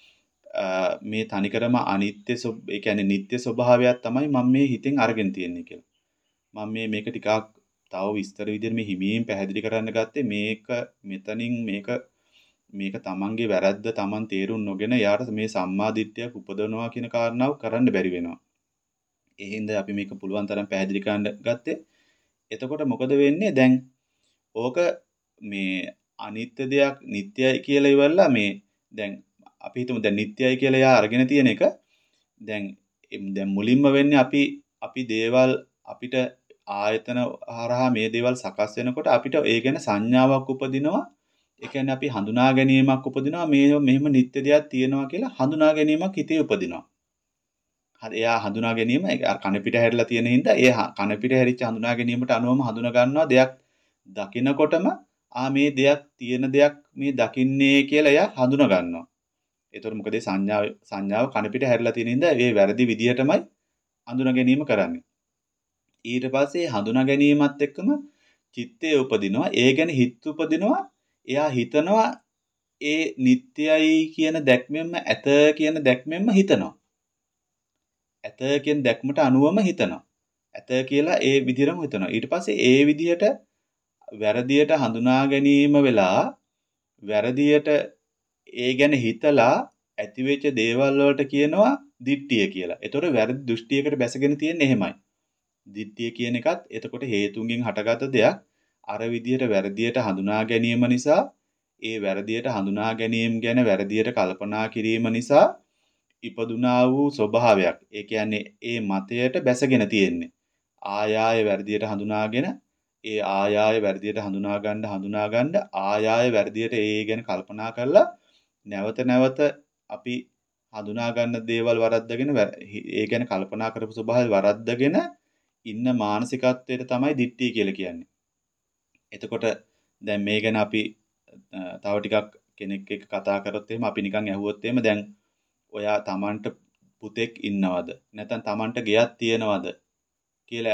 මේ තනිකරම අනිත්‍ය ඒ කියන්නේ නිට්ටය ස්වභාවයක් තමයි මම මේ හිතෙන් අරගෙන තියෙන්නේ කියලා. මම මේ මේක ටිකක් තව විස්තර විදිහට මේ හිමීන් පැහැදිලි කරන්න ගත්තේ මේක මෙතනින් මේක මේක තමන්ගේ වැරද්ද තමන් තේරුම් නොගෙන යාට මේ සම්මා දිට්ඨියක් උපදවනවා කියන කාරණාව කරන්න බැරි වෙනවා. ඒ හින්දා අපි මේක පුළුවන් තරම් පැහැදිලි කරන්න ගත්තේ. එතකොට මොකද වෙන්නේ දැන් ඕක මේ අනිත්‍ය දෙයක් නිට්ටයයි කියලා ඉවරලා මේ දැන් අපි හිතමු දැන් නිට්ටයයි කියලා යා අරගෙන තියෙන එක දැන් දැන් මුලින්ම වෙන්නේ අපි අපි දේවල් අපිට ආයතන හරහා මේ දේවල් සකස් වෙනකොට අපිට ඒ ගැන සංඥාවක් උපදිනවා. ඒ කියන්නේ අපි හඳුනා ගැනීමක් උපදිනවා. මේ මෙහෙම නිත්‍ය දෙයක් තියෙනවා කියලා හඳුනා ගැනීමක් හිතේ උපදිනවා. හරි එයා හඳුනා ගැනීම අර කන පිට හැරිලා තියෙන හින්දා ඒ කන පිට හැරිච්ච හඳුනා ගැනීමට අනුවම හඳුනා ගන්නවා දෙයක් දකිනකොටම ආ මේ දෙයක් තියෙන දෙයක් මේ දකින්නේ කියලා එයා හඳුනා ගන්නවා. ඒතකොට මොකද සංඥාව සංඥාව කන පිට හැරිලා තියෙන හින්දා ඒ වැරදි විදිහටමයි හඳුනා ගැනීම කරන්නේ. ඊට පස්සේ හඳුනා ගැනීමත් එක්කම චිත්තය උපදිනවා. ඒ ගැන හිත උපදිනවා. එයා හිතනවා ඒ නිට්ටයයි කියන දැක්මෙන්ම ඇත කියන දැක්මෙන්ම හිතනවා. ඇත කියන දැක්මට අනුවම හිතනවා. ඇත කියලා ඒ විදිහටම හිතනවා. ඊට පස්සේ ඒ විදිහට වැරදියට හඳුනා ගැනීම වෙලා වැරදියට ඒ ගැන හිතලා ඇතිවෙච්ච දේවල් වලට කියනවා දිට්ඨිය කියලා. ඒතකොට වැරදි දෘෂ්ටියකට බැසගෙන තියෙන්නේ එහෙමයි. දිට්ඨිය කියන එකත් එතකොට හේතුන්ගෙන් හටගත් දෙයක්. අර විදියට වැරදියට හඳුනා ගැනීම නිසා ඒ වැරදියට හඳුනා ගැනීම ගැන වැරදියට කල්පනා කිරීම නිසා ඉපදුනා වූ ස්වභාවයක්. ඒ කියන්නේ ඒ මතයට බැසගෙන තියෙන්නේ. ආයාය වැරදියට හඳුනාගෙන ඒ ආයාය වැරදියට හඳුනා ගන්න හඳුනා ගන්න ආයාය වැරදියට ඒ ගැන කල්පනා කරලා නැවත නැවත අපි හඳුනා ගන්න දේවල් වරද්දගෙන ඒ ගැන කල්පනා කරපු ස්වභාවය වරද්දගෙන ඉන්න මානසිකත්වයට තමයි දිට්ඨිය කියලා කියන්නේ. එතකොට දැන් මේ ගැන අපි තව ටිකක් කෙනෙක් එක්ක කතා කරොත් එහෙම අපි නිකන් ඇහුවොත් එහෙම දැන් ඔයා Tamanට පුතෙක් ඉන්නවද නැත්නම් Tamanට ගෙයක් තියෙනවද කියලා ඇහුවොත්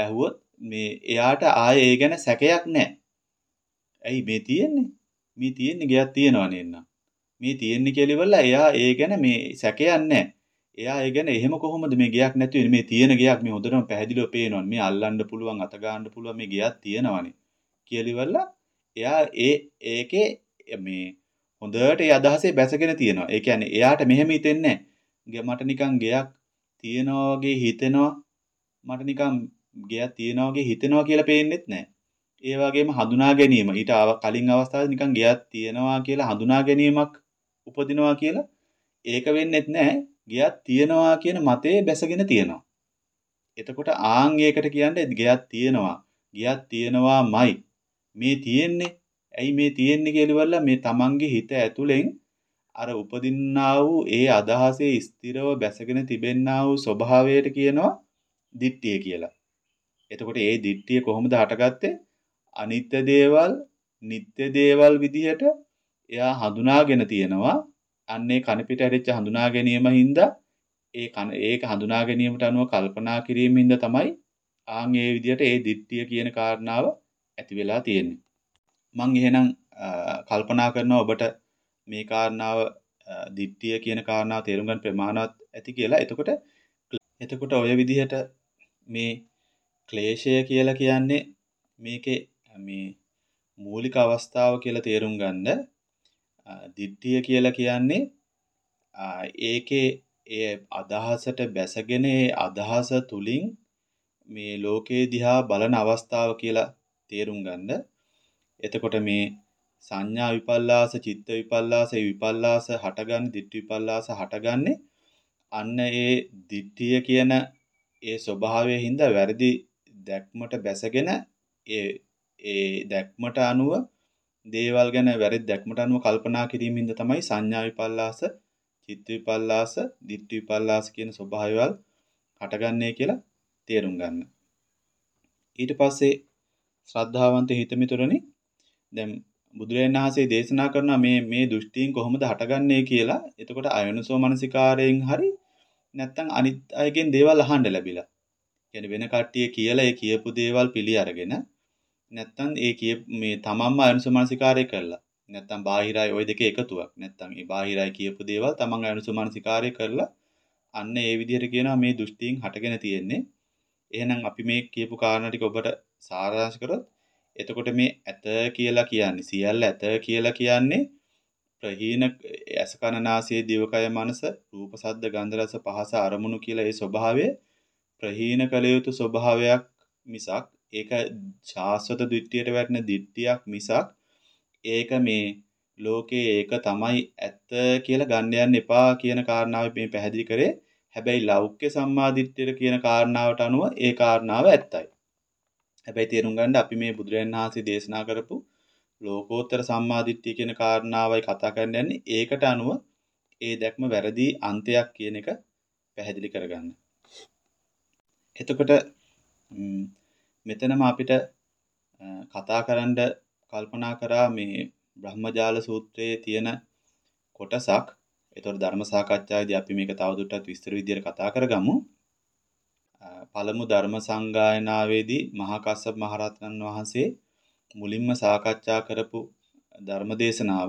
මේ එයාට ආයේ ඒ ගැන සැකයක් නැහැ. ඇයි මේ තියෙන්නේ? මේ තියෙන්නේ ගයක් තියනවා නේන්න. මේ තියෙන්නේ කියලා ඉවරලා එයා ඒ ගැන මේ සැකයක් නැහැ. එයා ඒ ගැන එහෙම කොහොමද මේ ගයක් නැති වෙන්නේ? මේ තියෙන ගයක් මේ හොඳටම පැහැදිලිව පේනවනේ. මේ අල්ලන්න පුළුවන්, අත ගන්න පුළුවන් මේ ගයක් තියෙනවනේ. කියලා ඉවරලා එයා ඒ ඒකේ මේ හොඳට ඒ අදහසේ බැසගෙන තියෙනවා. ඒ කියන්නේ එයාට මෙහෙම හිතෙන්නේ නැහැ. මට නිකන් ගයක් තියෙනවා වගේ හිතෙනවා. මට නිකන් ගයක් තියෙනවා වගේ හිතෙනවා කියලා පේන්නෙත් නැහැ. ඒ වගේම හඳුනා ගැනීම ඊට කලින් අවස්ථාවේ නිකන් ගයක් තියෙනවා කියලා හඳුනා ගැනීමක් උපදිනවා කියලා ඒක වෙන්නෙත් නැහැ. ගයක් තියෙනවා කියන මතේ බැසගෙන තියෙනවා. එතකොට ආන් ඒකට කියන්නේ ගයක් තියෙනවා. ගයක් තියෙනවාමයි. මේ තියෙන්නේ. ඇයි මේ තියෙන්නේ කියලා ඉවරලා මේ තමන්ගේ හිත ඇතුලෙන් අර උපදින්නා වූ ඒ අදහසේ ස්ථිරව බැසගෙන තිබෙන්නා වූ ස්වභාවයට කියනවා දිට්ඨිය කියලා. එතකොට ඒ දිට්ඨිය කොහොමද හටගත්තේ? අනිත්‍ය දේවල්, නිට්ටය දේවල් විදිහට එයා හඳුනාගෙන තියෙනවා. අන්නේ කන පිට ඇරිච්ච හඳුනා ගැනීම හින්දා ඒ කන ඒක හඳුනා ගැනීමට අනුව කල්පනා කිරීම හින්දා තමයි ආන් ඒ විදිහට ඒ දිට්ඨිය කියන කාරණාව ඇති වෙලා තියෙන්නේ. මම එහෙනම් කල්පනා කරනවා ඔබට මේ කාරණාව දිට්ඨිය කියන කාරණාව තේරුම් ගන්න ප්‍රමාණවත් ඇති කියලා. එතකොට එතකොට ඔය විදිහට මේ ක්ලේශය කියලා කියන්නේ මේකේ මේ මූලික අවස්ථාව කියලා තේරුම් ගන්න දිට්ඨිය කියලා කියන්නේ ඒකේ ඒ අදහසට බැසගෙන ඒ අදහස තුලින් මේ ලෝකේ දිහා බලන අවස්ථාව කියලා තේරුම් ගන්න. එතකොට මේ සංඥා විපල්ලාස, චිත්ත විපල්ලාස, ඒ විපල්ලාස හටගන්නේ දිට්ඨි විපල්ලාස හටගන්නේ අන්න ඒ දිට්ඨිය කියන ඒ ස්වභාවයෙන් හින්දා වැරදි දැක්මට බැසගෙන ඒ ඒ දැක්මට අනුව දේවල් ගැන වැරදි දැක්මට අනුව කල්පනා කිරීමෙන්ද තමයි සංඥා විපල්ලාස, චිත්ත විපල්ලාස, දිට්ඨි විපල්ලාස කියන ස්වභාවයවල් හටගන්නේ කියලා තේරුම් ගන්න. ඊට පස්සේ ශ්‍රද්ධාවන්ත හිතමිතුරනි දැන් බුදුරජාණන් වහන්සේ දේශනා කරනවා මේ මේ දෘෂ්ටීන් කොහොමද හටගන්නේ කියලා. එතකොට අයෝනිසෝ මනසිකාරයෙන් හරි නැත්නම් අනිත් අයගෙන් දේවල් අහන්න ලැබිලා. කියන්නේ වෙන කට්ටිය කියලා ඒ කියපු දේවල් පිළි අරගෙන නැත්නම් ඒ කිය මේ තමන්ම අයෝනිසෝ මනසිකාරය කරලා නැත්නම් බාහිරයි ওই දෙකේ එකතුවක්. නැත්නම් ඒ බාහිරයි කියපු දේවල් තමන් අයෝනිසෝ මනසිකාරය කරලා අන්න ඒ විදිහට කියනවා මේ දෘෂ්ටීන් හටගෙන තියෙන්නේ. එහෙනම් අපි මේ කියපු කාරණා ටික ඔබට සාරාංශ කරොත් එතකොට මේ ඇත කියලා කියන්නේ සියල්ල ඇත කියලා කියන්නේ ප්‍රහීන ඇස කන නාසය දිවකය මනස රූප ශබ්ද ගන්ධ රස පහස අරමුණු කියලා ඒ ස්වභාවය ප්‍රහීන කළ යුතු ස්වභාවයක් මිසක් ඒක ශාස්වත දිට්ඨියට වැටෙන දිට්ඨියක් මිසක් ඒක මේ ලෝකේ ඒක තමයි ඇත්ත කියලා ගන්න යන්න එපා කියන කාරණාව මේ පැහැදිලි කරේ. හැබැයි ලෞක්‍ය සම්මාදිට්ඨියට කියන කාරණාවට අනුව ඒ කාරණාව ඇත්තයි. හැබැයි තේරුම් ගන්න අපි මේ බුදුරජාණන් වහන්සේ දේශනා කරපු ලෝකෝත්තර සම්මාදිට්ඨිය කියන කාරණාවයි කතා කරන්න යන්නේ. ඒකට අනුව ඒ දැක්ම වැරදි අන්තයක් කියන එක පැහැදිලි කරගන්න. එතකොට මෙතනම අපිට කතා කරන්න කල්පනා කරා මේ බ්‍රහ්මජාල සූත්‍රයේ තියෙන කොටසක්. ඒතකොට ධර්ම සාකච්ඡාවේදී අපි මේක තවදුරටත් විස්තර විදියට කතා කරගමු. පළමු ධර්ම සංගායනාවේදී මහා කස්සප මහ රහතන් වහන්සේ මුලින්ම සාකච්ඡා කරපු ධර්ම දේශනාව.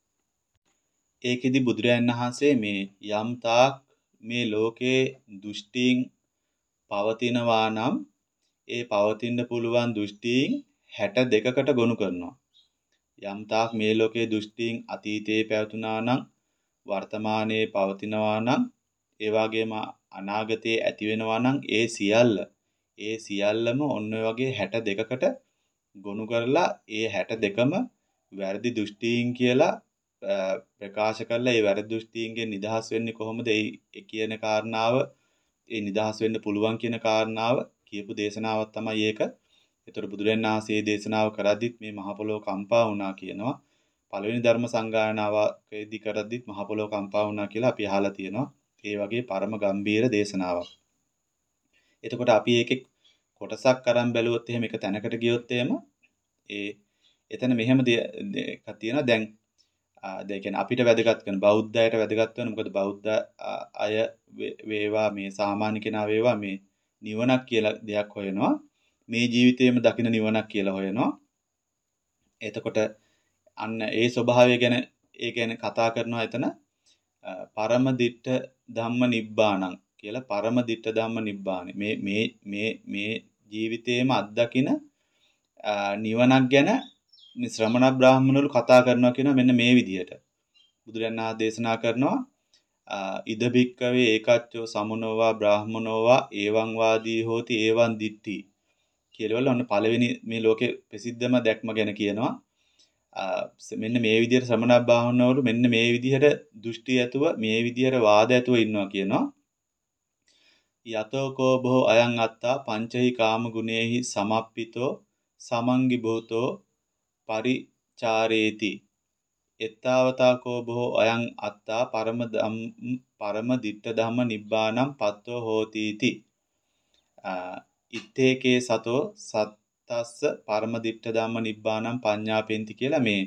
ඒකෙදි බුදුරජාණන් වහන්සේ මේ යම් තාක් මේ ලෝකේ දෘෂ්ටීන් පවතිනවා නම් ඒ පවතින්න පුළුවන් දෘෂ්ටීන් හැට දෙකකට ගොනු කරනවා. යම් තාක් මේ ලෝකේ දෘෂ්ටීන් අතීතයේ පැවතුනා නම් වර්තමානයේ පවතිනවා නම් ඒ වගේම අනාගතයේ ඇති වෙනවා නම් ඒ සියල්ල ඒ සියල්ලම ඔන්න ඔය වගේ හැට දෙකකට ගොනු කරලා ඒ හැට දෙකම වැරදි දෘෂ්ටීන් කියලා ප්‍රකාශ කරලා ඒ වැරදි දෘෂ්ටීන්ගෙන් නිදහස් වෙන්නේ කොහොමද ඒ කියන කාරණාව ඒ නිදහස් වෙන්න පුළුවන් කියන කාරණාව කියපු දේශනාවක් තමයි ඒක. ඒතර බුදුරජාණන් වහන්සේ දේශනාව කරද්දිත් මේ මහ පොළොව කම්පා වුණා කියනවා. පළවෙනි ධර්ම සංගායනාවකදී කරද්දිත් මහ පොළොව කම්පා වුණා කියලා අපි අහලා තියෙනවා. ඒ වගේ පරම ගම්බීර දේශනාවක්. එතකොට අපි ඒකේ කොටසක් අරන් බැලුවොත් එහෙම එක තැනකට ගියොත් එහෙම ඒ එතන මෙහෙම දෙයක් තියෙනවා. දැන් ඒ කියන්නේ අපිට වැදගත් කරන බෞද්ධයට වැදගත් වෙන මොකද බෞද්ධ අය වේවා මේ සාමාන්‍ය කෙනා වේවා මේ නිවනක් කියලා දෙයක් හොයනවා. මේ ජීවිතේම දකින නිවනක් කියලා හොයනවා. එතකොට අන්න ඒ ස්වභාවය ගැන ඒ ගැන කතා කරනවා එතන පරම දිට්ඨ ධම්ම නිබ්බාණං කියලා. පරම දිට්ඨ ධම්ම නිබ්බාණි මේ මේ මේ මේ ජීවිතේම අත්දකින නිවනක් ගැන මේ ශ්‍රමණ බ්‍රාහ්මණවරු කතා කරනවා කියන මෙන්න මේ විදිහට බුදුරජාණන් වහන්සේ දේශනා කරනවා ඉද බික්කවේ ඒකච්චෝ සමුනෝවා බ්‍රාහ්මනෝවා ඒවං වාදී හෝති ඒවං දිට්ඨි කියලා වල ඔන්න පළවෙනි මේ ලෝකේ ප්‍රසිද්ධම දැක්ම ගැන කියනවා. මෙන්න මේ විදිහට ශ්‍රමණ බ්‍රාහ්මණවරු මෙන්න මේ විදිහට දෘෂ්ටි ඇතුව මේ විදිහට වාද ඇතුව ඉන්නවා කියනවා. යතෝ කෝ බෝ අයං අත්තා පංචහි කාම ගුණේහි සමප්පිතෝ සමංගි භූතෝ පරිචාරේති එත්තාවතා කෝ බෝ අයං අත්තා පරම ධම් පරම දිට්ඨ ධම්ම නිබ්බානම් පත්තෝ හෝතිති ඉත්තේකේ සතෝ සත්තස්ස පරම දිට්ඨ ධම්ම නිබ්බානම් පඤ්ඤාපෙන්ති කියලා මේ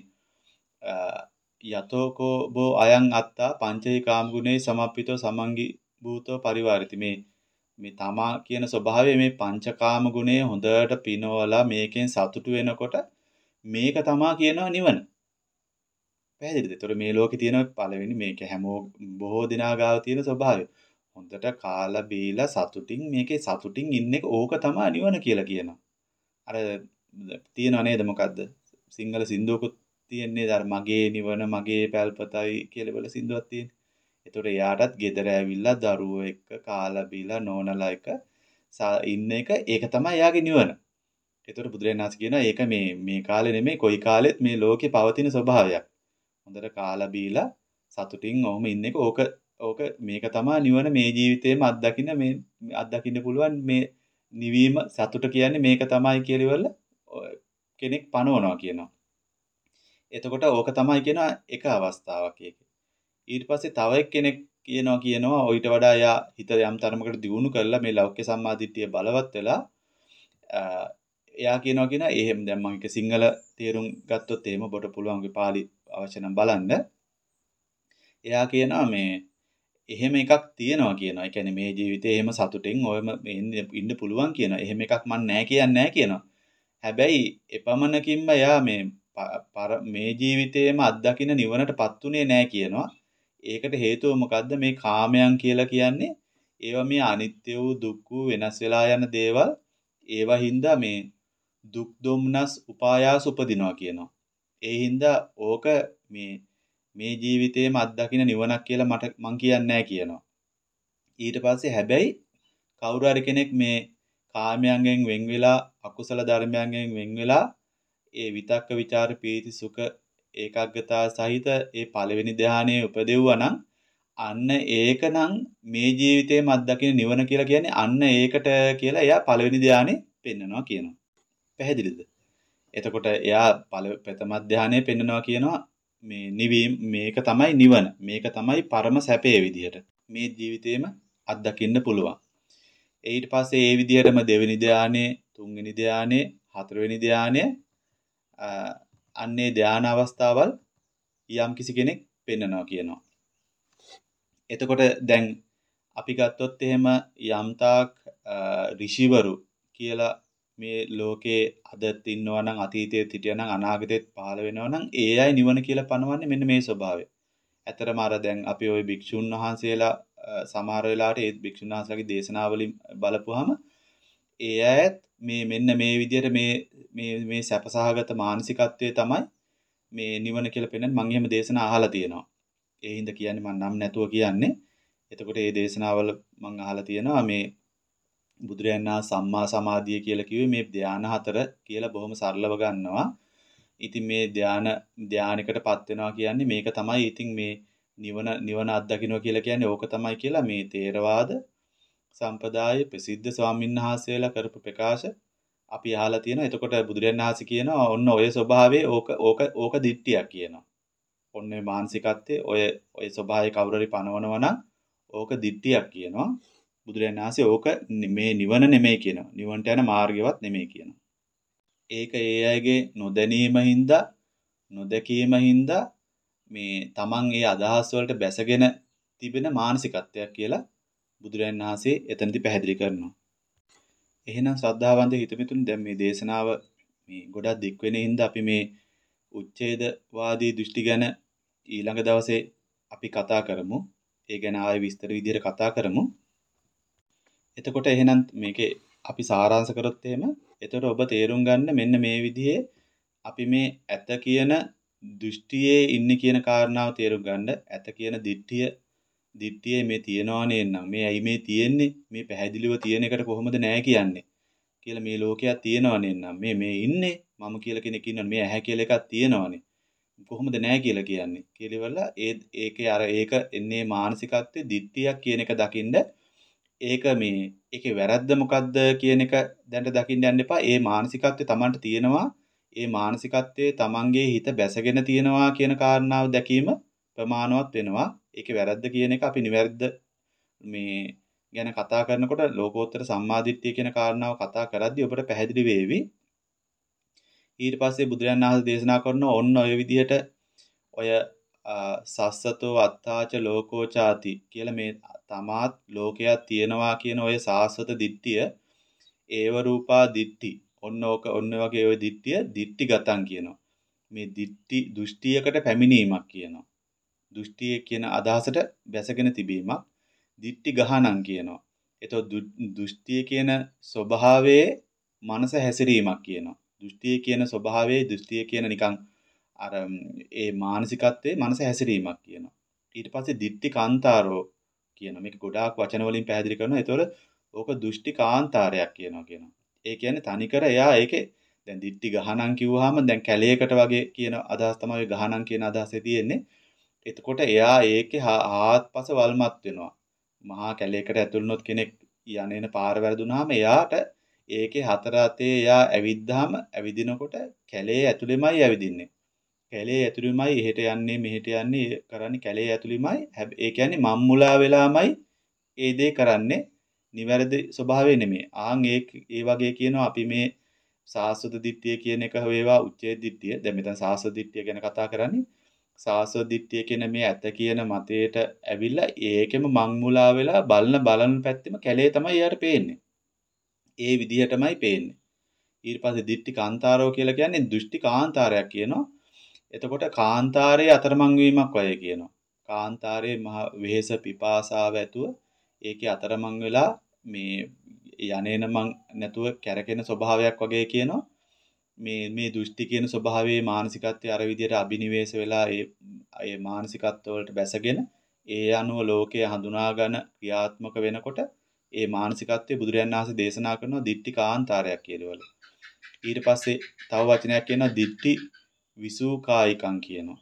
යතෝ කෝ බෝ අයං අත්තා පංචහි කාම ගුණේ සමප්පිතෝ සමංගි භූතෝ පරිවාරිති මේ මේ තමා කියන ස්වභාවය මේ පංචකාම ගුණය හොඳට පිනවලා මේකෙන් සතුටු වෙනකොට මේක තමා කියනවා නිවන. පැහැදිලිද? ඒතර මේ ලෝකේ තියෙන පළවෙනි මේක හැමෝ බොහෝ දිනා ගාව තියෙන ස්වභාවය. හොඳට කාලා බීලා සතුටින් මේකේ සතුටින් ඉන්න එක ඕක තමා නිවන කියලා කියනවා. අර තියෙනව නේද මොකද්ද? සිංහල සින්දුවකුත් තියෙන්නේ අර මගේ නිවන මගේ පැල්පතයි කියලා වල සින්දුවක් තියෙන්නේ. ඒතකොට එයාටත් ගෙදර ඇවිල්ලා දරුවෝ එක්ක කාලා බීලා නෝනලා එක්ක ඉන්න එක ඒක තමයි එයාගේ නිවන. ඒතකොට බුදුරජාණන් වහන්සේ කියනවා ඒක මේ මේ කාලේ නෙමෙයි කොයි කාලෙත් මේ ලෝකේ පවතින ස්වභාවයක්. හොඳට කාලා බීලා සතුටින් ඔහොම ඉන්න එක ඕක ඕක මේක තමයි නිවන මේ ජීවිතේම අත්දකින්න මේ අත්දකින්න පුළුවන් මේ නිවීම සතුට කියන්නේ මේක තමයි කියලාවල කෙනෙක් පනවනවා කියනවා. එතකොට ඕක තමයි කියන එක අවස්ථාවක් ඒකේ. ඊට පස්සේ තව එක්කෙනෙක් කියනවා කියනවා ඊට වඩා එයා හිත යම් තරමකට දියුණු කරලා මේ ලෞකික සම්මාදිට්ඨිය බලවත් වෙලා එයා කියනවා කියන එහෙම දැන් මම එක සිංහල තේරුම් ගත්තොත් එහෙම ඔබට පුළුවන් ඔගේ පාලි අවශ්‍ය නම් බලන්න. එයා කියනවා මේ එහෙම එකක් තියෙනවා කියනවා. ඒ කියන්නේ මේ ජීවිතේ එහෙම සතුටින් ඔයම ඉන්න පුළුවන් කියනවා. එහෙම එකක් මන් නැහැ කියන්නේ නැහැ කියනවා. හැබැයි එපමණකින්ම එයා මේ මේ ජීවිතේම අත්දකින්න නිවනටපත් උනේ නැහැ කියනවා. ඒකට හේතුව මොකද්ද? මේ කාමයන් කියලා කියන්නේ ඒවා මේ අනිත්‍ය වූ දුක් වූ වෙනස් වෙලා යන දේවල්. ඒවා හින්දා මේ දුක් දුම්නස් උපායාස උපදිනවා කියනවා. ඒ හින්දා ඕක මේ මේ ජීවිතේම අත්දකින්න නිවනක් කියලා මට මං කියන්නේ නැහැ කියනවා. ඊට පස්සේ හැබැයි කවුරු හරි කෙනෙක් මේ කාමයන්ගෙන් වෙන් වෙලා අකුසල ධර්මයන්ගෙන් වෙන් වෙලා ඒ විතක්ක ਵਿਚාර පීති සුඛ ඒකාග්‍රතාව සහිත ඒ පළවෙනි ධානයේ උපදෙව්වා නම් අන්න ඒකනම් මේ ජීවිතේම අත්දකින්න නිවන කියලා කියන්නේ අන්න ඒකට කියලා එයා පළවෙනි ධානයේ පෙන්නනවා කියනවා. පැහැදිලිද? එතකොට එයා ප්‍රථම ධානයේ පෙන්නනවා කියනවා මේ නිවීම මේක තමයි නිවන. මේක තමයි පරම සැපේ විදියට. මේ ජීවිතේම අත්දකින්න පුළුවන්. ඊට පස්සේ ඒ විදියටම දෙවෙනි ධානයේ, තුන්වෙනි ධානයේ, හතරවෙනි ධානයේ අන්නේ ධාන අවස්ථාවල් යම් කිසි කෙනෙක් පෙන්නනවා කියනවා. එතකොට දැන් අපි ගත්තොත් එහෙම යම්තාක් ඍෂිවරු කියලා මේ ලෝකේ අදත් ඉන්නවා නම් අතීතයේ හිටියා නම් අනාගතෙත් පහළ වෙනවා නම් ඒ අය නිවන කියලා පනවන්නේ මෙන්න මේ ස්වභාවය. ඇතරම අර දැන් අපි ওই භික්ෂුන් වහන්සේලා සමහර වෙලාවට ඒ භික්ෂුන් වහන්සේලාගේ දේශනාවලින් බලපුවාම ඒ අයත් මේ මෙන්න මේ විදිහට මේ මේ මේ සැපසහගත මානසිකත්වයේ තමයි මේ නිවන කියලා පෙන්නන්නේ. මම එහෙම දේශනා අහලා තියෙනවා. ඒ හින්දා කියන්නේ මම නම් නැතුව කියන්නේ. එතකොට මේ දේශනාවල මම අහලා තියෙනවා මේ බුදුරයන් වහන්සේ සම්මා සමාධිය කියලා කිව්වේ මේ ධාන හතර කියලා බොහොම සරලව ගන්නවා. ඉතින් මේ ධාන ධානයකටපත් වෙනවා කියන්නේ මේක තමයි. ඉතින් මේ නිවන නිවන අත්දකින්න කියලා කියන්නේ ඕක තමයි කියලා මේ තේරවාද සම්ප්‍රදායේ ප්‍රසිද්ධ ස්වාමීන් වහන්සේලා කරපු ප්‍රකාශ අපි අහලා තියෙනවා. එතකොට බුදුරයන් වහන්සේ කියනවා ඔන්න ඔය ස්වභාවයේ ඕක ඕක ඕක දිට්ඨියක් කියනවා. ඔන්න මේ මානසිකත්වයේ ඔය ඔය ස්වභාවය කවුරු හරි පනවනවා නම් ඕක දිට්ඨියක් කියනවා. බුදුරයන් වහන්සේ ඕක මේ නිවන නෙමෙයි කියනවා. නිවන්ට යන මාර්ගයවත් නෙමෙයි කියනවා. ඒක ඒ අයගේ නොදැනීම හින්දා නොදැකීම හින්දා මේ තමන් ඒ අදහස් වලට බැසගෙන තිබෙන මානසිකත්වයක් කියලා බුදුරයන් වහන්සේ එතනදි පැහැදිලි කරනවා. එහෙනම් ශ්‍රද්ධාවන්ත හිතමිතුනි දැන් මේ දේශනාව මේ ගොඩක් දික් වෙන හින්දා අපි මේ උච්ඡේදවාදී දෘෂ්ටි ගැන ඊළඟ දවසේ අපි කතා කරමු. ඒ ගැන ආයෙ විස්තර විදිහට කතා කරමු. එතකොට එහෙනම් මේකේ අපි සාරාංශ කරොත් එහෙම එතකොට ඔබ තේරුම් ගන්න මෙන්න මේ විදිහේ අපි මේ ඇත කියන දෘෂ්ටියේ ඉන්නේ කියන කාරණාව තේරුම් ගන්න. ඇත කියන දිට්ඨිය දිට්ඨියේ මේ තියනවා නේනම් මේ ඇයි මේ තියෙන්නේ මේ පැහැදිලිව තියෙන එකට කොහොමද නැහැ කියන්නේ කියලා මේ ලෝකයක් තියෙනවා නේනම් මේ මේ ඉන්නේ මම කියලා කෙනෙක් ඉන්නවනේ මේ ඇහැ කියලා එකක් තියෙනවනේ කොහොමද නැහැ කියලා කියන්නේ කියලා ඉවරලා ඒ ඒකේ අර ඒක එන්නේ මානසිකත්වයේ දිට්ඨියක් කියන එක දකින්න ඒක මේ ඒකේ වැරද්ද මොකද්ද කියන එක දැන් දකින්න යන්න එපා. ඒ මානසිකත්වය Tamanට තියෙනවා. ඒ මානසිකත්වයේ Tamanගේ හිත බැසගෙන තියෙනවා කියන කාරණාව දැකීම ප්‍රමාණවත් වෙනවා. ඒකේ වැරද්ද කියන එක අපි නිවැරද්ද මේ ගැන කතා කරනකොට ලෝකෝත්තර සම්මාදිට්ඨිය කියන කාරණාව කතා කරද්දී ඔබට පැහැදිලි වේවි. ඊට පස්සේ බුදුරජාණන් වහන්සේ දේශනා කරන ඔන්න ඔය විදිහට ඔය සස්සතෝ අත්තාච ලෝකෝචාති කියලා මේ තමාත් ලෝකයක් තියෙනවා කියන ඔය සාස්වත දිට්ඨිය ඒව රූපා දිට්ඨි ඔන්න ඕක ඔන්න වගේ ඔය දිට්ඨිය දිට්ඨි ගතන් කියනවා මේ දිට්ඨි දෘෂ්ටියකට පැමිණීමක් කියනවා දෘෂ්ටිය කියන අදහසට බැසගෙන තිබීමක් දිට්ඨි ගහනන් කියනවා එතකොට දෘෂ්ටිය කියන ස්වභාවයේ මනස හැසිරීමක් කියනවා දෘෂ්ටිය කියන ස්වභාවයේ දෘෂ්ටිය කියන නිකන් අර ඒ මානසිකත්වයේ මනස හැසිරීමක් කියනවා. ඊට පස්සේ දිට්ඨි කාන්තාරෝ කියනවා. මේක ගොඩාක් වචන වලින් පැහැදිලි කරනවා. ඒතකොට ඕක දෘෂ්ටි කාන්තාරයක් කියනවා කියනවා. ඒ කියන්නේ තනිකර එයා ඒකේ දැන් දිට්ඨි ගහනන් කිව්වහම දැන් කැලේකට වගේ කියන අදහස් තමයි ගහනන් කියන අදහසේ තියෙන්නේ. එතකොට එයා ඒකේ ආත්පස වල්මත් වෙනවා. මහා කැලේකට ඇතුළුනොත් කෙනෙක් යන්නේන පාර වැරදුනහම එයාට ඒකේ හතර අතේ එයා ඇවිද්දාම ඇවිදිනකොට කැලේ ඇතුළෙමයි ඇවිදින්නේ. කැලේ ඇතුළෙමයි එහෙට යන්නේ මෙහෙට යන්නේ කරන්නේ කැලේ ඇතුළෙමයි. ඒ කියන්නේ මම්මුලා වෙලාමයි ඒ දේ කරන්නේ. නිවැරදි ස්වභාවය නෙමෙයි. ආන් ඒ ඒ වගේ කියනවා අපි මේ සාස්වත දිට්ඨිය කියන එක වේවා උච්ඡේද දිට්ඨිය. දැන් මෙතන සාස්වත දිට්ඨිය ගැන කතා කරන්නේ. සාස්වත දිට්ඨිය කියන මේ ඇත කියන මතයට ඇවිල්ලා ඒකෙම මම්මුලා වෙලා බලන බලන පැත්තෙම කැලේ තමයි යාට පේන්නේ. ඒ විදිහටමයි පේන්නේ. ඊට පස්සේ දිට්ඨි කාන්තාරෝ කියලා කියන්නේ දෘෂ්ටි කාන්තාරයක් කියනවා. එතකොට කාන්තාරයේ අතරමං වීමක් වගේ කියනවා. කාන්තාරයේ මහ වෙහෙස පිපාසාව ඇතුව ඒකේ අතරමං වෙලා මේ යන්නේන මං නැතුව කැරකෙන ස්වභාවයක් වගේ කියනවා. මේ මේ දෘෂ්ටි කියන ස්වභාවයේ මානසිකත්වයේ අර විදිහට අබිනිවේෂ වෙලා ඒ ඒ මානසිකත්ව වලට බැසගෙන ඒ අනුව ලෝකය හඳුනා ගන්න ක්‍රියාත්මක වෙනකොට ඒ මානසිකත්වයේ බුදුරජාණන් වහන්සේ දේශනා කරනවා දිට්ඨි කාන්තාරයක් කියලා. ඊට පස්සේ තව වචනයක් කියනවා දිට්ඨි විසූකායිකං කියනවා.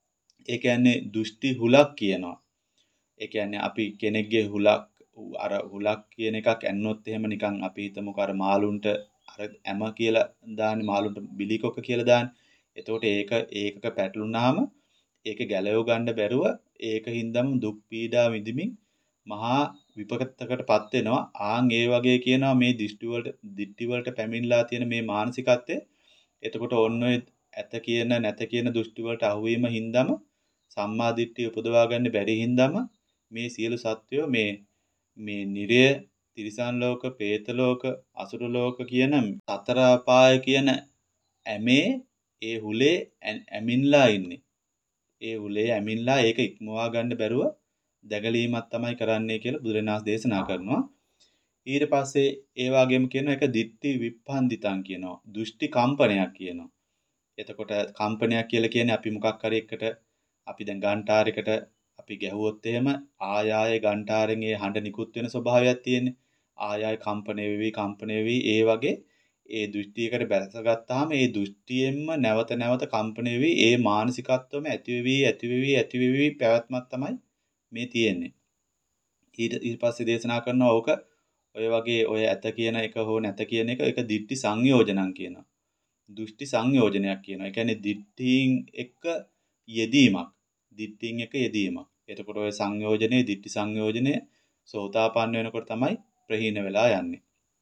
ඒ කියන්නේ දෘෂ්ටි හුලක් කියනවා. ඒ කියන්නේ අපි කෙනෙක්ගේ හුලක් අර හුලක් කියන එකක් ඇන්නොත් එහෙම නිකන් අපි හිතමුකෝ අර මාළුන්ට අර ඇම කියලා දාන්නේ මාළුන්ට බිලිකොක්ක කියලා දාන්නේ. එතකොට ඒක ඒකක පැටලුනාම ඒක ගැලව ගන්න බැරුව ඒකින්දම දුක් පීඩා විඳිමින් මහා විපකටකටපත් වෙනවා. ආන් ඒ වගේ කියනවා මේ දිෂ්ටි වලට දිට්ටි වලට පැමිණලා තියෙන මේ මානසිකත්වය. එතකොට ඔන්න ඔය ඇත කියන නැත කියන දෘෂ්ටි වලට අහුවීම හින්දාම සම්මා දිට්ඨිය උපදවා ගන්න බැරි හින්දාම මේ සියලු සත්වයෝ මේ මේ නිරය, තිරිසන් ලෝක, പ്രേත ලෝක, අසුර ලෝක කියන සතර අපාය කියන ඇමේ ඒ හුලේ ඇමින්ලා ඉන්නේ. ඒ හුලේ ඇමින්ලා ඒක ඉක්මවා ගන්න බැරුව දැගලීමක් තමයි කරන්නේ කියලා බුදුරණාහි දේශනා කරනවා. ඊට පස්සේ ඒ වගේම කියන එක දිට්ඨි විප්පන්දිතං කියනවා. දෘෂ්ටි කම්පනයක් කියනවා. එතකොට කම්පනයක් කියලා කියන්නේ අපි මොකක් හරි එකට අපි දැන් ගන්ටාරයකට අපි ගැහුවොත් එහෙම ආය ආය ගන්ටාරෙන් ඒ හඬ නිකුත් වෙන ස්වභාවයක් තියෙන්නේ. ආය ආය කම්පණය වෙවි කම්පණය වෙවි ඒ වගේ ඒ දෘෂ්ටියකට බැසගත්තාම ඒ දෘෂ්ටියෙන්ම නැවත නැවත කම්පණය වෙවි ඒ මානසිකත්වම ඇති වෙවි ඇති වෙවි ඇති වෙවි පැවැත්මක් තමයි මේ තියෙන්නේ. ඊට ඊට පස්සේ දේශනා කරනවා ඕක ඔය වගේ ඔය ඇත කියන එක හෝ නැත කියන එක ඒක දිට්ඨි සංයෝජනං කියනවා. දෘෂ්ටි සංයෝජනයක් කියනවා. ඒ කියන්නේ දිට්ඨීන් එක්ක යෙදීමක්. දිට්ඨීන් එක යෙදීමක්. එතකොට ඔය සංයෝජනේ දිට්ඨි සංයෝජනේ සෝතාපන්න වෙනකොට තමයි ප්‍රහීන වෙලා යන්නේ.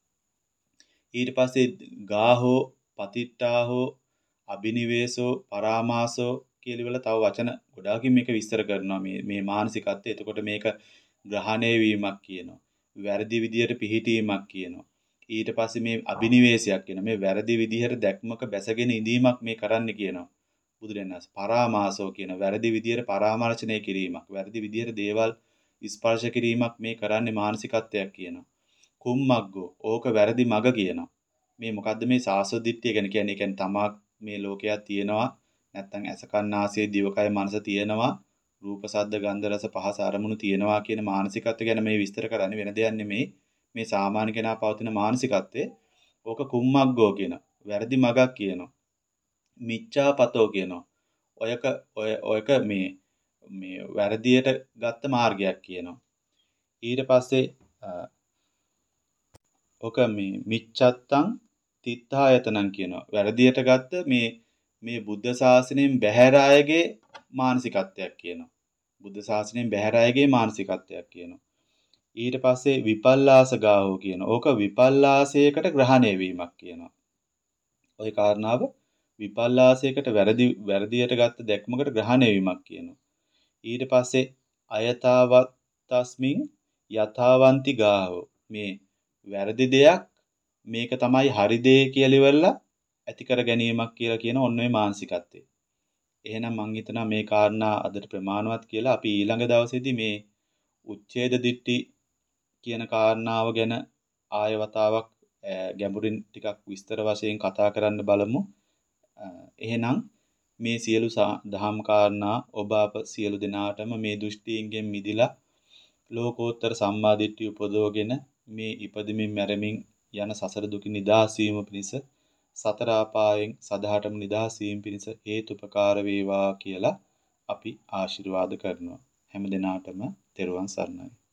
ඊට පස්සේ ගාහෝ පතිට්ඨාහෝ අබිනිවේසෝ පරාමාසෝ කියලා තව වචන ගොඩාකින් මේක විස්තර කරනවා මේ මේ මානසිකත්වය. එතකොට මේක ග්‍රහණය වීමක් කියනවා. වැරදි විදියට පිහිටීමක් කියනවා. ඊට පස්සේ මේ අබිනිවේෂයක් කියන මේ වැරදි විදිහට දැක්මක බැසගෙන ඉඳීමක් මේ කරන්න කියනවා. බුදුරජාණන් වහන්සේ පරාමාසෝ කියන වැරදි විදිහට පරාමර්ශනය කිරීමක්, වැරදි විදිහට දේවල් ස්පර්ශ කිරීමක් මේ කරන්නේ මානසිකත්වයක් කියනවා. කුම්මග්ගෝ ඕක වැරදි මග කියනවා. මේ මොකද්ද මේ සාස්වදිට්ඨිය ගැන කියන්නේ? ඒ කියන්නේ තමා මේ ලෝකයක් තියෙනවා, නැත්නම් ඇස කන් නාසය දිවකය මනස තියෙනවා, රූප ශබ්ද ගන්ධ රස පහස අරමුණු තියෙනවා කියන මානසිකත්වය ගැන මේ විස්තර කරන්නේ වෙන දෙයක් නෙමෙයි. මේ සාමාන්‍ය කෙනා පවතින මානසිකත්වයේ ඕක කුම්මග්ගෝ කියන වැරදි මගක් කියනවා. මිච්ඡාපතෝ කියනවා. ඔයක ඔය ඔයක මේ මේ වැරදියට ගත්ත මාර්ගයක් කියනවා. ඊට පස්සේ ඔක මේ මිච්ඡත්තං තිත්තායතනං කියනවා. වැරදියට ගත්ත මේ මේ බුද්ධ ශාසනයෙන් බැහැර අයගේ මානසිකත්වයක් කියනවා. බුද්ධ ශාසනයෙන් බැහැර අයගේ මානසිකත්වයක් කියනවා. ඊට පස්සේ විපල්ලාස ගාහෝ කියනවා. ඕක විපල්ලාසයකට ග්‍රහණය වීමක් කියනවා. ওই කාරණාව විපල්ලාසයකට වැරදි වැරදියට ගත්ත දැක්මකට ග්‍රහණය වීමක් කියනවා. ඊට පස්සේ අයතාවත් තස්මින් යථාවන්ති ගාහෝ මේ වැරදි දෙයක් මේක තමයි හරි දේ කියලා ඉවරලා ඇති කර ගැනීමක් කියලා කියන ඔන්න ඔය මානසිකත්වය. එහෙනම් මම හිතනවා මේ කාරණා අදට ප්‍රමාණවත් කියලා. අපි ඊළඟ දවසේදී මේ උච්ඡේද දිට්ඨි කියන කාරණාව ගැන ආය වතාවක් ගැඹුරින් ටිකක් විස්තර වශයෙන් කතා කරන්න බලමු. එහෙනම් මේ සියලු දහම් කාරණා ඔබ අප සියලු දෙනාටම මේ දෘෂ්ටියෙන් මිදිලා ලෝකෝත්තර සම්මා දිට්ඨිය උපදවගෙන මේ ඉපදෙමින් මැරෙමින් යන සසර දුකින් නිදහස් වීම පිණිස සතර ආපායෙන් සදාටම නිදහස් වීම පිණිස හේතුපකාර වේවා කියලා අපි ආශිර්වාද කරනවා. හැම දිනාටම තෙරුවන් සරණයි.